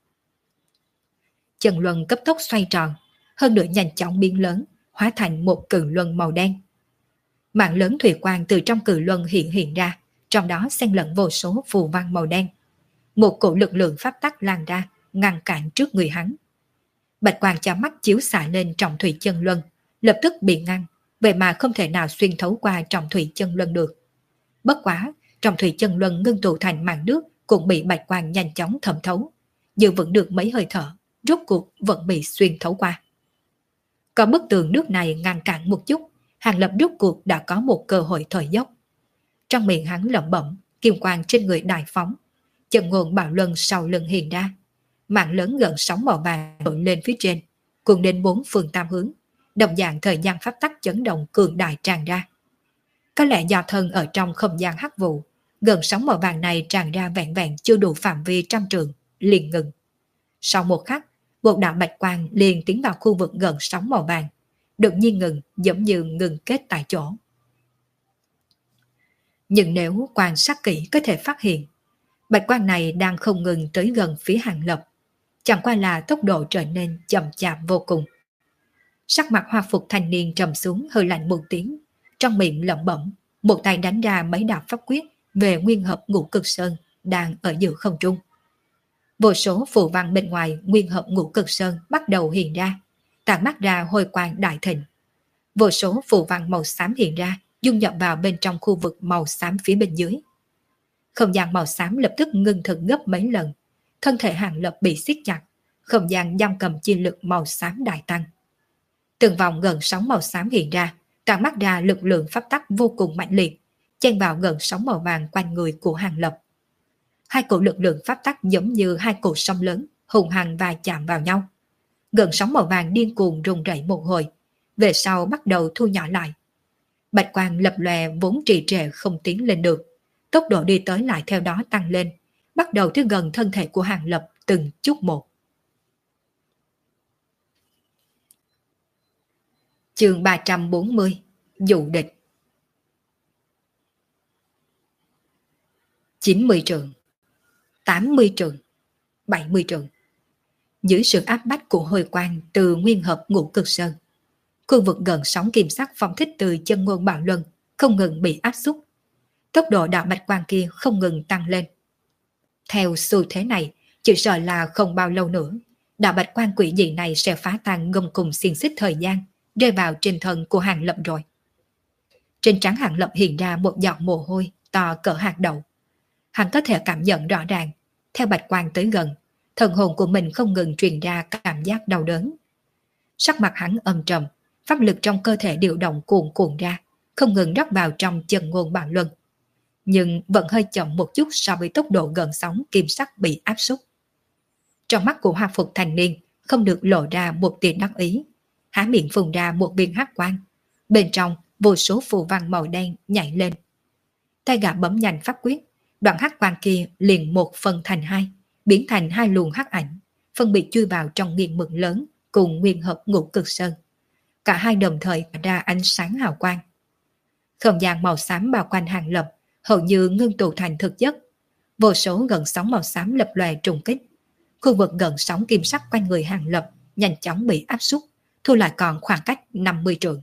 Chân luân cấp tốc xoay tròn, hơn nữa nhanh chóng biến lớn, hóa thành một cự luân màu đen. Mạng lớn thủy quang từ trong cự luân hiện hiện ra, trong đó xen lẫn vô số phù văn màu đen. Một cổ lực lượng pháp tắc lan ra, ngăn cản trước người hắn. Bạch quang chói mắt chiếu xạ lên trọng thủy chân luân, lập tức bị ngăn, vậy mà không thể nào xuyên thấu qua trọng thủy chân luân được. Bất quá, trọng thủy chân luân ngưng tụ thành màn nước cũng bị bạch quang nhanh chóng thẩm thấu, giữ vững được mấy hơi thở, rốt cuộc vẫn bị xuyên thấu qua. Có bức tường nước này ngăn cản một chút, Hàng Lập rốt cuộc đã có một cơ hội thời dốc. Trong miệng hắn lẩm bẩm, kim quang trên người đại phóng, chân ngôn bạo luân sau lưng hiện ra, mạng lớn gần sóng màu vàng nổi lên phía trên, cuồn đến bốn phương tam hướng, đồng dạng thời gian pháp tắc chấn động cường đại tràn ra. Có lẽ do thân ở trong không gian hắc vụ, gần sóng màu vàng này tràn ra vẹn vẹn chưa đủ phạm vi trăm trường, liền ngừng. Sau một khắc, một đạo bạch quang liền tiến vào khu vực gần sóng màu vàng, đột nhiên ngừng, giống như ngừng kết tại chỗ. Nhưng nếu quan sát kỹ có thể phát hiện, bạch quang này đang không ngừng tới gần phía Hàng Lập, chẳng qua là tốc độ trở nên chậm chạp vô cùng. Sắc mặt hoa phục thanh niên trầm xuống hơi lạnh một tiếng, trong miệng lẩm bẩm, một tay đánh ra mấy đạo pháp quyết về nguyên hợp ngũ cực sơn đang ở giữa không trung. Vô số phù văn bên ngoài nguyên hợp ngũ cực sơn bắt đầu hiện ra, tản mắt ra hồi quang đại thịnh. Vô số phù văn màu xám hiện ra, dung nhập vào bên trong khu vực màu xám phía bên dưới. Không gian màu xám lập tức ngưng thực gấp mấy lần, thân thể Hàng Lập bị siết chặt, không gian giam cầm chi lực màu xám đại tăng. Từng vòng gần sóng màu xám hiện ra, tản mắt ra lực lượng pháp tắc vô cùng mạnh liệt, chen vào gần sóng màu vàng quanh người của Hàng Lập. Hai cổ lực lượng pháp tắc giống như hai cổ sông lớn, hùng hăng và chạm vào nhau. Gần sóng màu vàng điên cuồng rung rẩy một hồi, về sau bắt đầu thu nhỏ lại. Bạch quang lập lòe vốn trì trệ không tiến lên được, tốc độ đi tới lại theo đó tăng lên, bắt đầu tới gần thân thể của Hàng Lập từng chút một. Chương ba trăm bốn mươi, dụ địch. chín mươi trượng, tám mươi trượng, bảy mươi trượng. Dưới sự áp bách của hồi quang từ nguyên hợp ngũ cực sơn, khu vực gần sóng kim sắc phong thích từ chân ngôn bạo luân không ngừng bị áp xúc. Tốc độ đạo bạch quang kia không ngừng tăng lên. Theo xu thế này, chỉ sợ là không bao lâu nữa, đạo bạch quang quỷ dị này sẽ phá tan ngông cùng xiềng xích thời gian, rơi vào trên thân của Hàng Lập rồi. Trên trán Hàng Lập hiện ra một giọt mồ hôi to cỡ hạt đậu. Hắn có thể cảm nhận rõ ràng, theo bạch quang tới gần, thần hồn của mình không ngừng truyền ra cảm giác đau đớn. Sắc mặt hắn âm trầm, pháp lực trong cơ thể điều động cuồn cuộn ra, không ngừng rót vào trong chân ngôn bạo luân. Nhưng vẫn hơi chậm một chút so với tốc độ gần sóng kim sắc bị áp xúc. Trong mắt của hoa phục thành niên không được lộ ra một tia đắc ý, há miệng phun ra một viên hắc quang, bên trong vô số phù văn màu đen nhảy lên. Tay gã bấm nhanh pháp quyết, Đoạn hắc quang kia liền một phần thành hai, biến thành hai luồng hắc ảnh, phân biệt chui vào trong nghiền mực lớn cùng nguyên hợp ngũ cực sơn. Cả hai đồng thời tỏa ra ánh sáng hào quang. Không gian màu xám bao quanh Hàng Lập hầu như ngưng tụ thành thực chất. Vô số gần sóng màu xám lập lòe trùng kích. Khu vực gần sóng kim sắc quanh người Hàng Lập nhanh chóng bị áp suất, thu lại còn khoảng cách năm mươi trượng.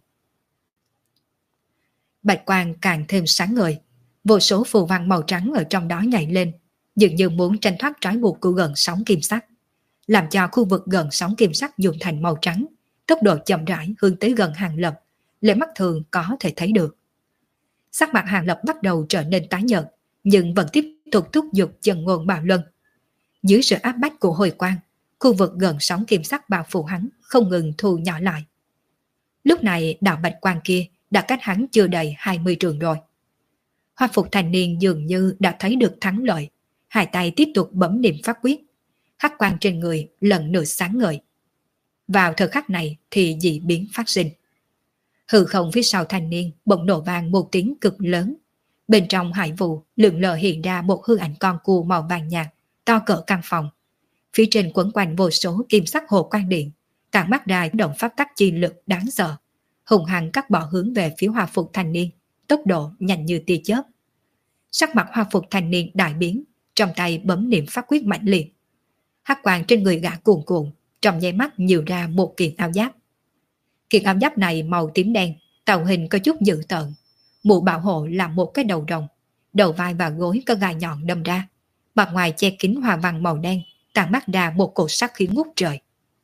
Bạch quang càng thêm sáng ngời, vô số phù văn màu trắng ở trong đó nhảy lên, dường như muốn tranh thoát trói buộc của gần sóng kim sắc, làm cho khu vực gần sóng kim sắc nhuộm thành màu trắng, tốc độ chậm rãi hướng tới gần Hàng Lập, lệ mắt thường có thể thấy được. Sắc mặt Hàng Lập bắt đầu trở nên tái nhợt, nhưng vẫn tiếp tục thúc giục chân ngôn bạo luân. Dưới sự áp bách của hồi quang, khu vực gần sóng kim sắc bao phủ hắn không ngừng thu nhỏ lại. Lúc này đạo bạch quang kia đã cách hắn chưa đầy hai mươi trường rồi. Hoa phục thanh niên dường như đã thấy được thắng lợi, hai tay tiếp tục bấm niệm pháp quyết, hắc quang trên người lần nữa sáng ngời. Vào thời khắc này thì dị biến phát sinh. Hư không phía sau thanh niên bỗng nổ vang một tiếng cực lớn. Bên trong hải vụ lượn lờ hiện ra một hư ảnh con cua màu vàng nhạt, to cỡ căn phòng. Phía trên quấn quanh vô số kim sắc hồ quang điện, tản mắt ra động pháp tắc chi lực đáng sợ, hùng hăng cắt bỏ hướng về phía hoa phục thanh niên, tốc độ nhanh như tia chớp. Sắc mặt hoa phục thanh niên đại biến, trong tay bấm niệm pháp quyết mạnh liệt. Hắc quang trên người gã cuồn cuộn, trong nháy mắt nhiều ra một kiện áo giáp. Kiện áo giáp này màu tím đen, tạo hình có chút dữ tợn. Mũ bảo hộ là một cái đầu rồng, đầu vai và gối có gai nhọn đâm ra, mặt ngoài che kín hoa văn màu đen, tản mắt ra một cột sắc khí ngút trời.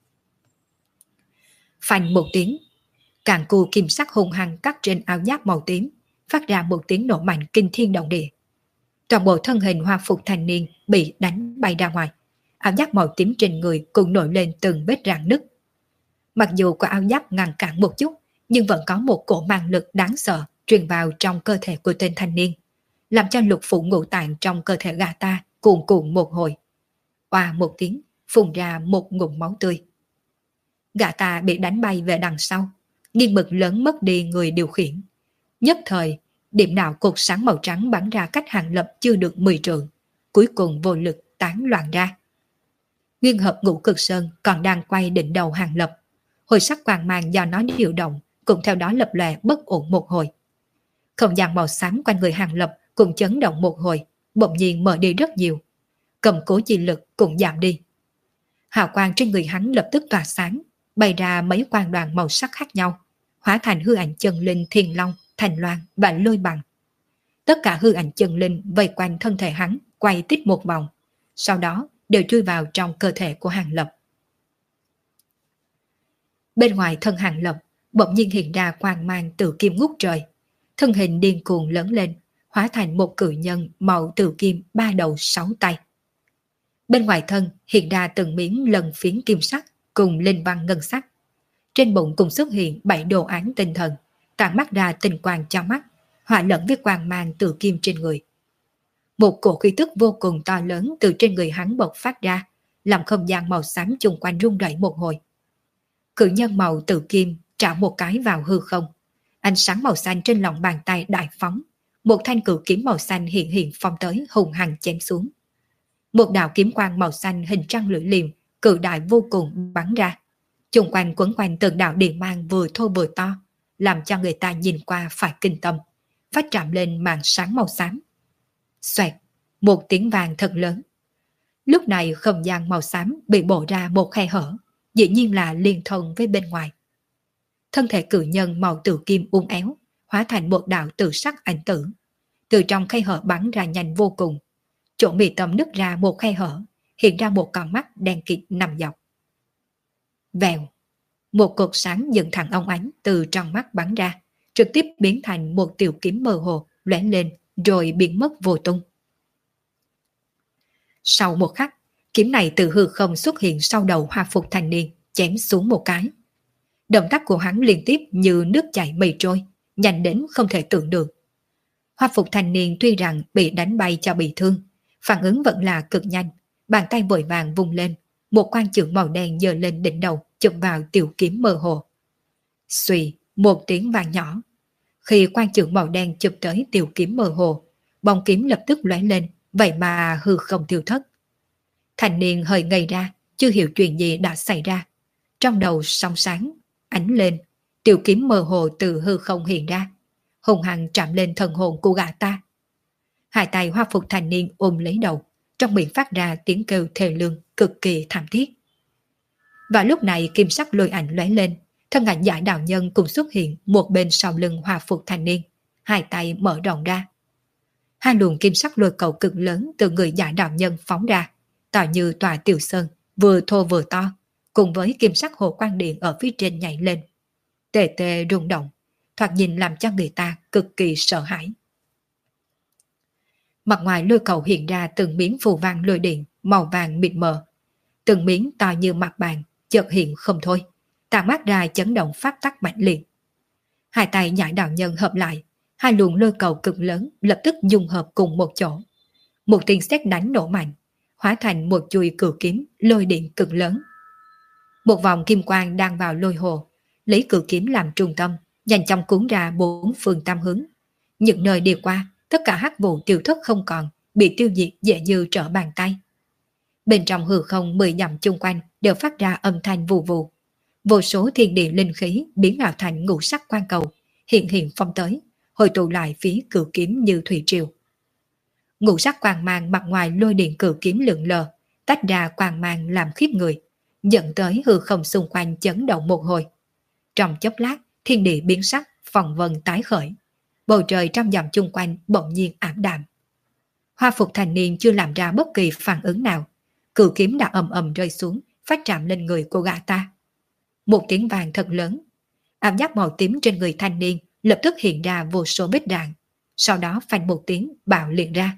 Phanh một tiếng, càng cù kim sắc hung hăng cắt trên áo giáp màu tím, phát ra một tiếng nổ mạnh kinh thiên động địa. Toàn bộ thân hình hoa phục thanh niên bị đánh bay ra ngoài, áo giáp màu tím trên người cũng nổi lên từng vết rạn nứt. Mặc dù có áo giáp ngăn cản một chút, nhưng vẫn có một cổ mang lực đáng sợ truyền vào trong cơ thể của tên thanh niên, làm cho lục phủ ngũ tạng trong cơ thể gã ta cuồn cuộn một hồi. Oa một tiếng, phun ra một ngụm máu tươi. Gã ta bị đánh bay về đằng sau, nghiêng mực lớn mất đi người điều khiển. Nhất thời, điểm đạo cột sáng màu trắng bắn ra cách Hàng Lập chưa được mười trượng, cuối cùng vô lực tán loạn ra. Nguyên hợp ngũ cực sơn còn đang quay đỉnh đầu Hàng Lập, hồi sắc quang mang do nó điều động cũng theo đó lập lòe bất ổn một hồi. Không gian màu xám quanh người Hàng Lập cũng chấn động một hồi, bỗng nhiên mở đi rất nhiều, cầm cố chi lực cũng giảm đi. Hào quang trên người hắn lập tức tỏa sáng, bày ra mấy quang đoàn màu sắc khác nhau, hóa thành hư ảnh chân linh thiên long, thành loan và lôi bằng. Tất cả hư ảnh chân linh vây quanh thân thể hắn quay tít một vòng, sau đó đều chui vào trong cơ thể của Hàng Lập. Bên ngoài thân Hàng Lập bỗng nhiên hiện ra quang mang tử kim ngút trời, thân hình điên cuồng lớn lên, hóa thành một cự nhân màu tử kim ba đầu sáu tay. Bên ngoài thân hiện ra từng miếng lần phiến kim sắc cùng linh văn ngân sắc. Trên bụng cùng xuất hiện bảy đồ án tinh thần, tản mắt ra tinh quang cho mắt, hòa lẫn với quang mang tử kim trên người. Một cổ khí tức vô cùng to lớn từ trên người hắn bộc phát ra, làm không gian màu xám chung quanh rung rẩy một hồi. Cự nhân màu tử kim trả một cái vào hư không, ánh sáng màu xanh trên lòng bàn tay đại phóng, một thanh cự kiếm màu xanh hiện hiện phong tới hùng hăng chém xuống. Một đạo kiếm quang màu xanh hình trăng lưỡi liềm cự đại vô cùng bắn ra, chung quanh quấn quanh từng đạo điện mang vừa thô vừa to, làm cho người ta nhìn qua phải kinh tâm, phát chạm lên màn sáng màu xám. Xoẹt, một tiếng vàng thật lớn. Lúc này không gian màu xám bị bổ ra một khe hở, dĩ nhiên là liên thông với bên ngoài. Thân thể cự nhân màu tử kim uốn éo, hóa thành một đạo tử sắc ảnh tử. Từ trong khe hở bắn ra nhanh vô cùng. Chỗ mi tâm nứt ra một khe hở, hiện ra một con mắt đen kịt nằm dọc. Vèo, một cột sáng dựng thẳng óng ánh từ trong mắt bắn ra, trực tiếp biến thành một tiểu kiếm mơ hồ, lóe lên rồi biến mất vô tung. Sau một khắc, kiếm này từ hư không xuất hiện sau đầu hoa phục thanh niên, chém xuống một cái. Động tác của hắn liên tiếp như nước chảy mây trôi, nhanh đến không thể tưởng được. Hoa phục thanh niên tuy rằng bị đánh bay cho bị thương, phản ứng vẫn là cực nhanh, bàn tay vội vàng vung lên, một quan chưởng màu đen giơ lên đỉnh đầu chụp vào tiểu kiếm mơ hồ. Xùy, một tiếng vang nhỏ. Khi quan chưởng màu đen chụp tới tiểu kiếm mơ hồ, bóng kiếm lập tức lóe lên, vậy mà hư không tiêu thất. Thanh niên hơi ngây ra, chưa hiểu chuyện gì đã xảy ra. Trong đầu song sáng, ánh lên, tiểu kiếm mơ hồ từ hư không hiện ra, hùng hăng chạm lên thần hồn của gã ta. Hai tay hoa phục thanh niên ôm lấy đầu, trong miệng phát ra tiếng kêu thê lương cực kỳ thảm thiết. Và lúc này kim sắc lôi ảnh lóe lên, thân ảnh giải đạo nhân cùng xuất hiện một bên sau lưng hoa phục thanh niên, hai tay mở rộng ra. Hai luồng kim sắc lôi cầu cực lớn từ người giải đạo nhân phóng ra, tỏ như tòa tiểu sơn, vừa thô vừa to, cùng với kim sắc hồ quang điện ở phía trên nhảy lên. Tê tê rung động, thoạt nhìn làm cho người ta cực kỳ sợ hãi. Mặt ngoài lôi cầu hiện ra từng miếng phù vang lôi điện màu vàng mịt mờ, từng miếng to như mặt bàn, chợt hiện không thôi, tàn mát ra chấn động pháp tắc mạnh liệt. Hai tay giải đạo nhân hợp lại, hai luồng lôi cầu cực lớn lập tức dung hợp cùng một chỗ. Một tiếng sét đánh nổ mạnh, hóa thành một chuôi cửu kiếm lôi điện cực lớn. Một vòng kim quang đang vào lôi hồ, lấy cửu kiếm làm trung tâm, nhanh chóng cuốn ra bốn phương tam hướng. Những nơi đi qua, tất cả hắc vụ tiêu thất không còn, bị tiêu diệt dễ như trở bàn tay. Bên trong hư không mười dặm chung quanh đều phát ra âm thanh vù vù. Vô số thiên địa linh khí biến ảo thành ngũ sắc quang cầu, hiện hiện phong tới, hội tụ lại phía cửu kiếm như thủy triều. Ngũ sắc quang mang mặt ngoài lôi điện cửu kiếm lượn lờ, tách ra quang mang làm khiếp người, dẫn tới hư không xung quanh chấn động một hồi. Trong chốc lát, thiên địa biến sắc, phong vân tái khởi. Bầu trời trăm dặm chung quanh bỗng nhiên ảm đạm. Hoa phục thanh niên chưa làm ra bất kỳ phản ứng nào, cửu kiếm đã ầm ầm rơi xuống, phát chạm lên người của gã ta. Một tiếng vàng thật lớn, ám giáp màu tím trên người thanh niên lập tức hiện ra vô số vết đạn, sau đó phanh một tiếng bạo liệt ra.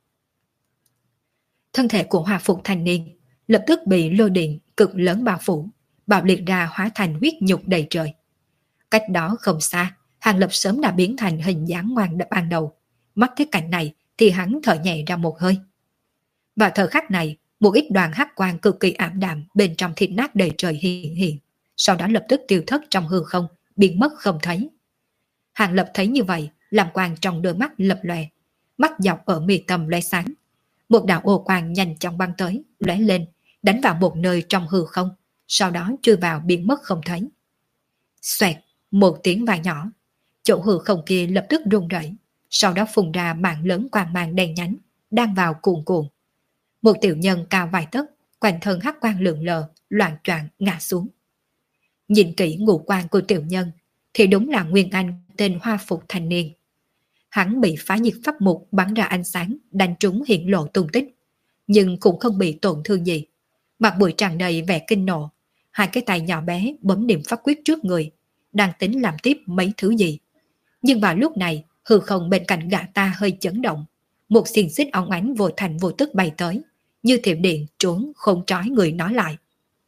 Thân thể của hoa phục thanh niên lập tức bị lôi điện cực lớn bao phủ, bạo liệt ra hóa thành huyết nhục đầy trời. Cách đó không xa, Hàng Lập sớm đã biến thành hình dáng ngoan đập ban đầu. Mắt thấy cảnh này thì hắn thở nhẹ ra một hơi. Vào thời khắc này, một ít đoàn hắc quang cực kỳ ảm đạm bên trong thịt nát đầy trời hiện hiện, sau đó lập tức tiêu thất trong hư không, biến mất không thấy. Hàng Lập thấy như vậy, làm quang trong đôi mắt lập lòe, mắt dọc ở mi tâm lóe sáng. Một đạo ô quang nhanh chóng băng tới, lóe lên, đánh vào một nơi trong hư không, sau đó chui vào biến mất không thấy. Xoẹt, một tiếng vang nhỏ, chỗ hư không kia lập tức rung rẩy, sau đó phun ra mảng lớn quang mang đen nhánh, đang vào cuồn cuộn. Một tiểu nhân cao vài tấc, quanh thân hắc quang lượn lờ, loạn choạng ngã xuống. Nhìn kỹ ngũ quan của tiểu nhân, thì đúng là Nguyên Anh tên hoa phục thanh niên. Hắn bị phá nhiệt pháp mục bắn ra ánh sáng, đánh trúng hiện lộ tung tích, nhưng cũng không bị tổn thương gì. Mặt mũi tràn đầy vẻ kinh nộ, hai cái tay nhỏ bé bấm niệm pháp quyết trước người, đang tính làm tiếp mấy thứ gì. Nhưng vào lúc này, hư không bên cạnh gã ta hơi chấn động, một xiềng xích óng ánh vô thành vô tức bay tới, như thiểm điện trốn không trói người nói lại.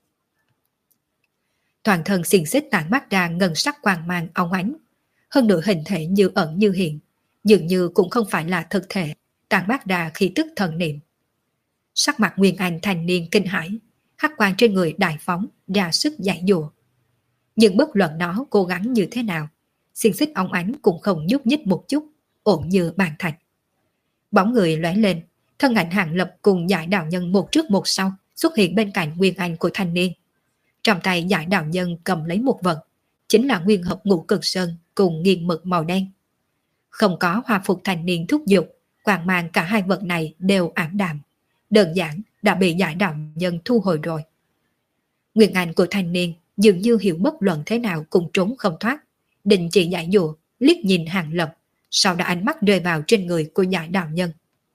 Toàn thân xiềng xích tản mắt ra ngân sắc quang mang óng ánh, hơn nữa hình thể như ẩn như hiện, dường như cũng không phải là thực thể, tản mát ra khí tức thần niệm. Sắc mặt Nguyên Anh thanh niên kinh hãi, hắc quang trên người đại phóng ra sức giải dụa. Nhưng bất luận nó cố gắng như thế nào, xiềng xích óng ánh cũng không nhúc nhích một chút, ổn như bàn thạch. Bóng người lóe lên, thân ảnh Hàng Lập cùng giải đạo nhân một trước một sau xuất hiện bên cạnh Nguyên Anh của thanh niên. Trong tay giải đạo nhân cầm lấy một vật, chính là nguyên hợp ngũ cực sơn cùng nghiền mực màu đen. Không có hoa phục thanh niên thúc giục, quang mang cả hai vật này đều ảm đạm, đơn giản đã bị giải đạo nhân thu hồi rồi. Nguyên Anh của thanh niên dường như hiểu bất luận thế nào cũng trốn không thoát, định chỉ giải dụa, liếc nhìn Hàng Lập, sau đó ánh mắt rơi vào trên người của giải đạo nhân.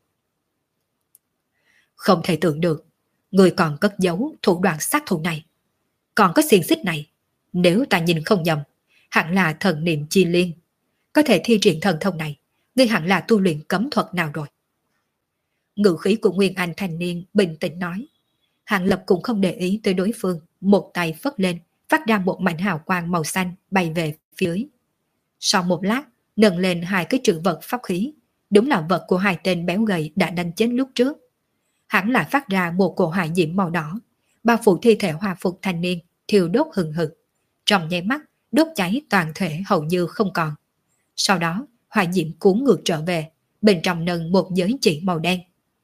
Không thể tưởng được, người còn cất giấu thủ đoạn sát thủ này, còn có xiềng xích này, nếu ta nhìn không nhầm, hẳn là thần niệm chi liên. Có thể thi triển thần thông này, ngươi hẳn là tu luyện cấm thuật nào rồi. Ngữ khí của Nguyên Anh thanh niên bình tĩnh nói. Hàng Lập cũng không để ý tới đối phương, một tay phất lên, phát ra một mảnh hào quang màu xanh bay về phía dưới. Sau một lát, nâng lên hai cái trữ vật pháp khí, đúng là vật của hai tên béo gầy đã đánh chết lúc trước. Hắn lại phát ra một cổ hỏa diễm màu đỏ, bao phủ thi thể hoa phục thanh niên, thiêu đốt hừng hực. Trong nháy mắt, đốt cháy toàn thể hầu như không còn. Sau đó, hỏa diễm cuốn ngược trở về, bên trong nâng một giới chỉ màu đen.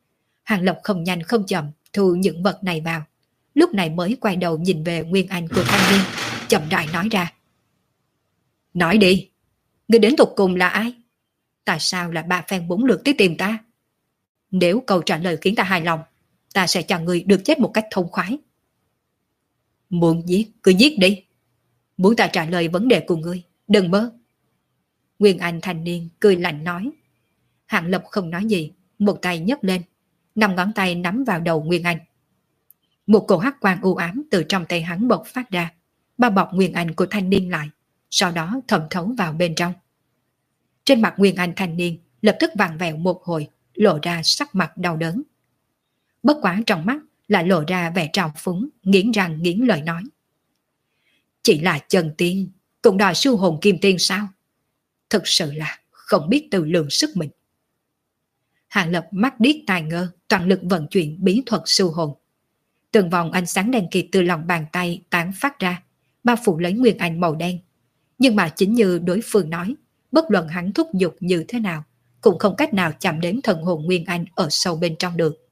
Hàng Lập không nhanh không chậm thu những vật này vào, lúc này mới quay đầu nhìn về Nguyên Anh của thanh niên, chậm rãi nói ra. Nói đi, người đến tục cùng là ai? Tại sao lại ba phen bốn lượt tới tìm ta? Nếu câu trả lời khiến ta hài lòng, ta sẽ cho người được chết một cách thông khoái. Muốn giết, cứ giết đi. Muốn ta trả lời vấn đề của ngươi, đừng mơ. Nguyên Anh thanh niên cười lạnh nói. Hàng Lập không nói gì, một tay nhấc lên, năm ngón tay nắm vào đầu Nguyên Anh. Một cổ hắc quang u ám từ trong tay hắn bộc phát ra, bao bọc Nguyên Anh của thanh niên lại, sau đó thẩm thấu vào bên trong. Trên mặt Nguyên Anh thanh niên lập tức vặn vẹo một hồi, lộ ra sắc mặt đau đớn. Bất quá trong mắt lại lộ ra vẻ trào phúng, nghiến răng nghiến lời nói. Chỉ là chân tiên, cũng đòi siêu hồn kim tiên sao? Thực sự là không biết tự lượng sức mình. Hàng Lập mắt điếc tai ngơ, toàn lực vận chuyển bí thuật siêu hồn. Từng vòng ánh sáng đen kịt từ lòng bàn tay tán phát ra, bao phủ lấy Nguyên Anh màu đen. Nhưng mà chính như đối phương nói, bất luận hắn thúc giục như thế nào, cũng không cách nào chạm đến thần hồn Nguyên Anh ở sâu bên trong được.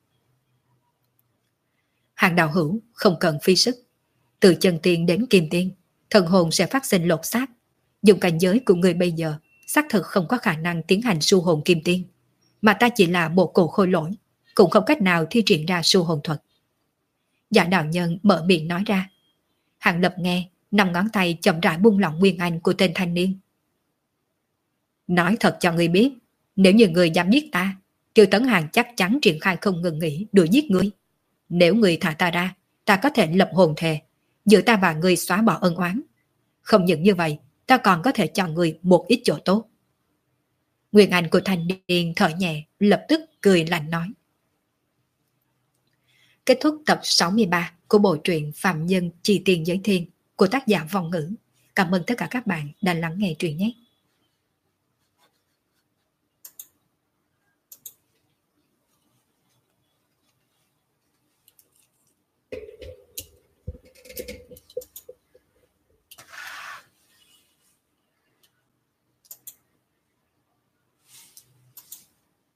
Hàng đạo hữu không cần phi sức. Từ chân tiên đến kim tiên, thần hồn sẽ phát sinh lột xác. Dùng cảnh giới của người bây giờ, xác thực không có khả năng tiến hành siêu hồn kim tiên. Mà ta chỉ là một cổ khôi lỗi, cũng không cách nào thi triển ra siêu hồn thuật. Giả đạo nhân mở miệng nói ra. Hàng Lập nghe, năm ngón tay chậm rãi buông lỏng Nguyên Anh của tên thanh niên. Nói thật cho người biết, nếu như người dám giết ta, Tiêu Tấn Hàng chắc chắn triển khai không ngừng nghỉ đuổi giết ngươi. Nếu người thả ta ra, ta có thể lập hồn thề, giữa ta và người xóa bỏ ân oán. Không những như vậy, ta còn có thể cho người một ít chỗ tốt. Nguyên Anh của thanh niên thở nhẹ, lập tức cười lạnh nói. Kết thúc tập sáu mươi ba của bộ truyện Phạm Nhân Chi Tiền Giới Thiên của tác giả Vong Ngữ. Cảm ơn tất cả các bạn đã lắng nghe truyện nhé.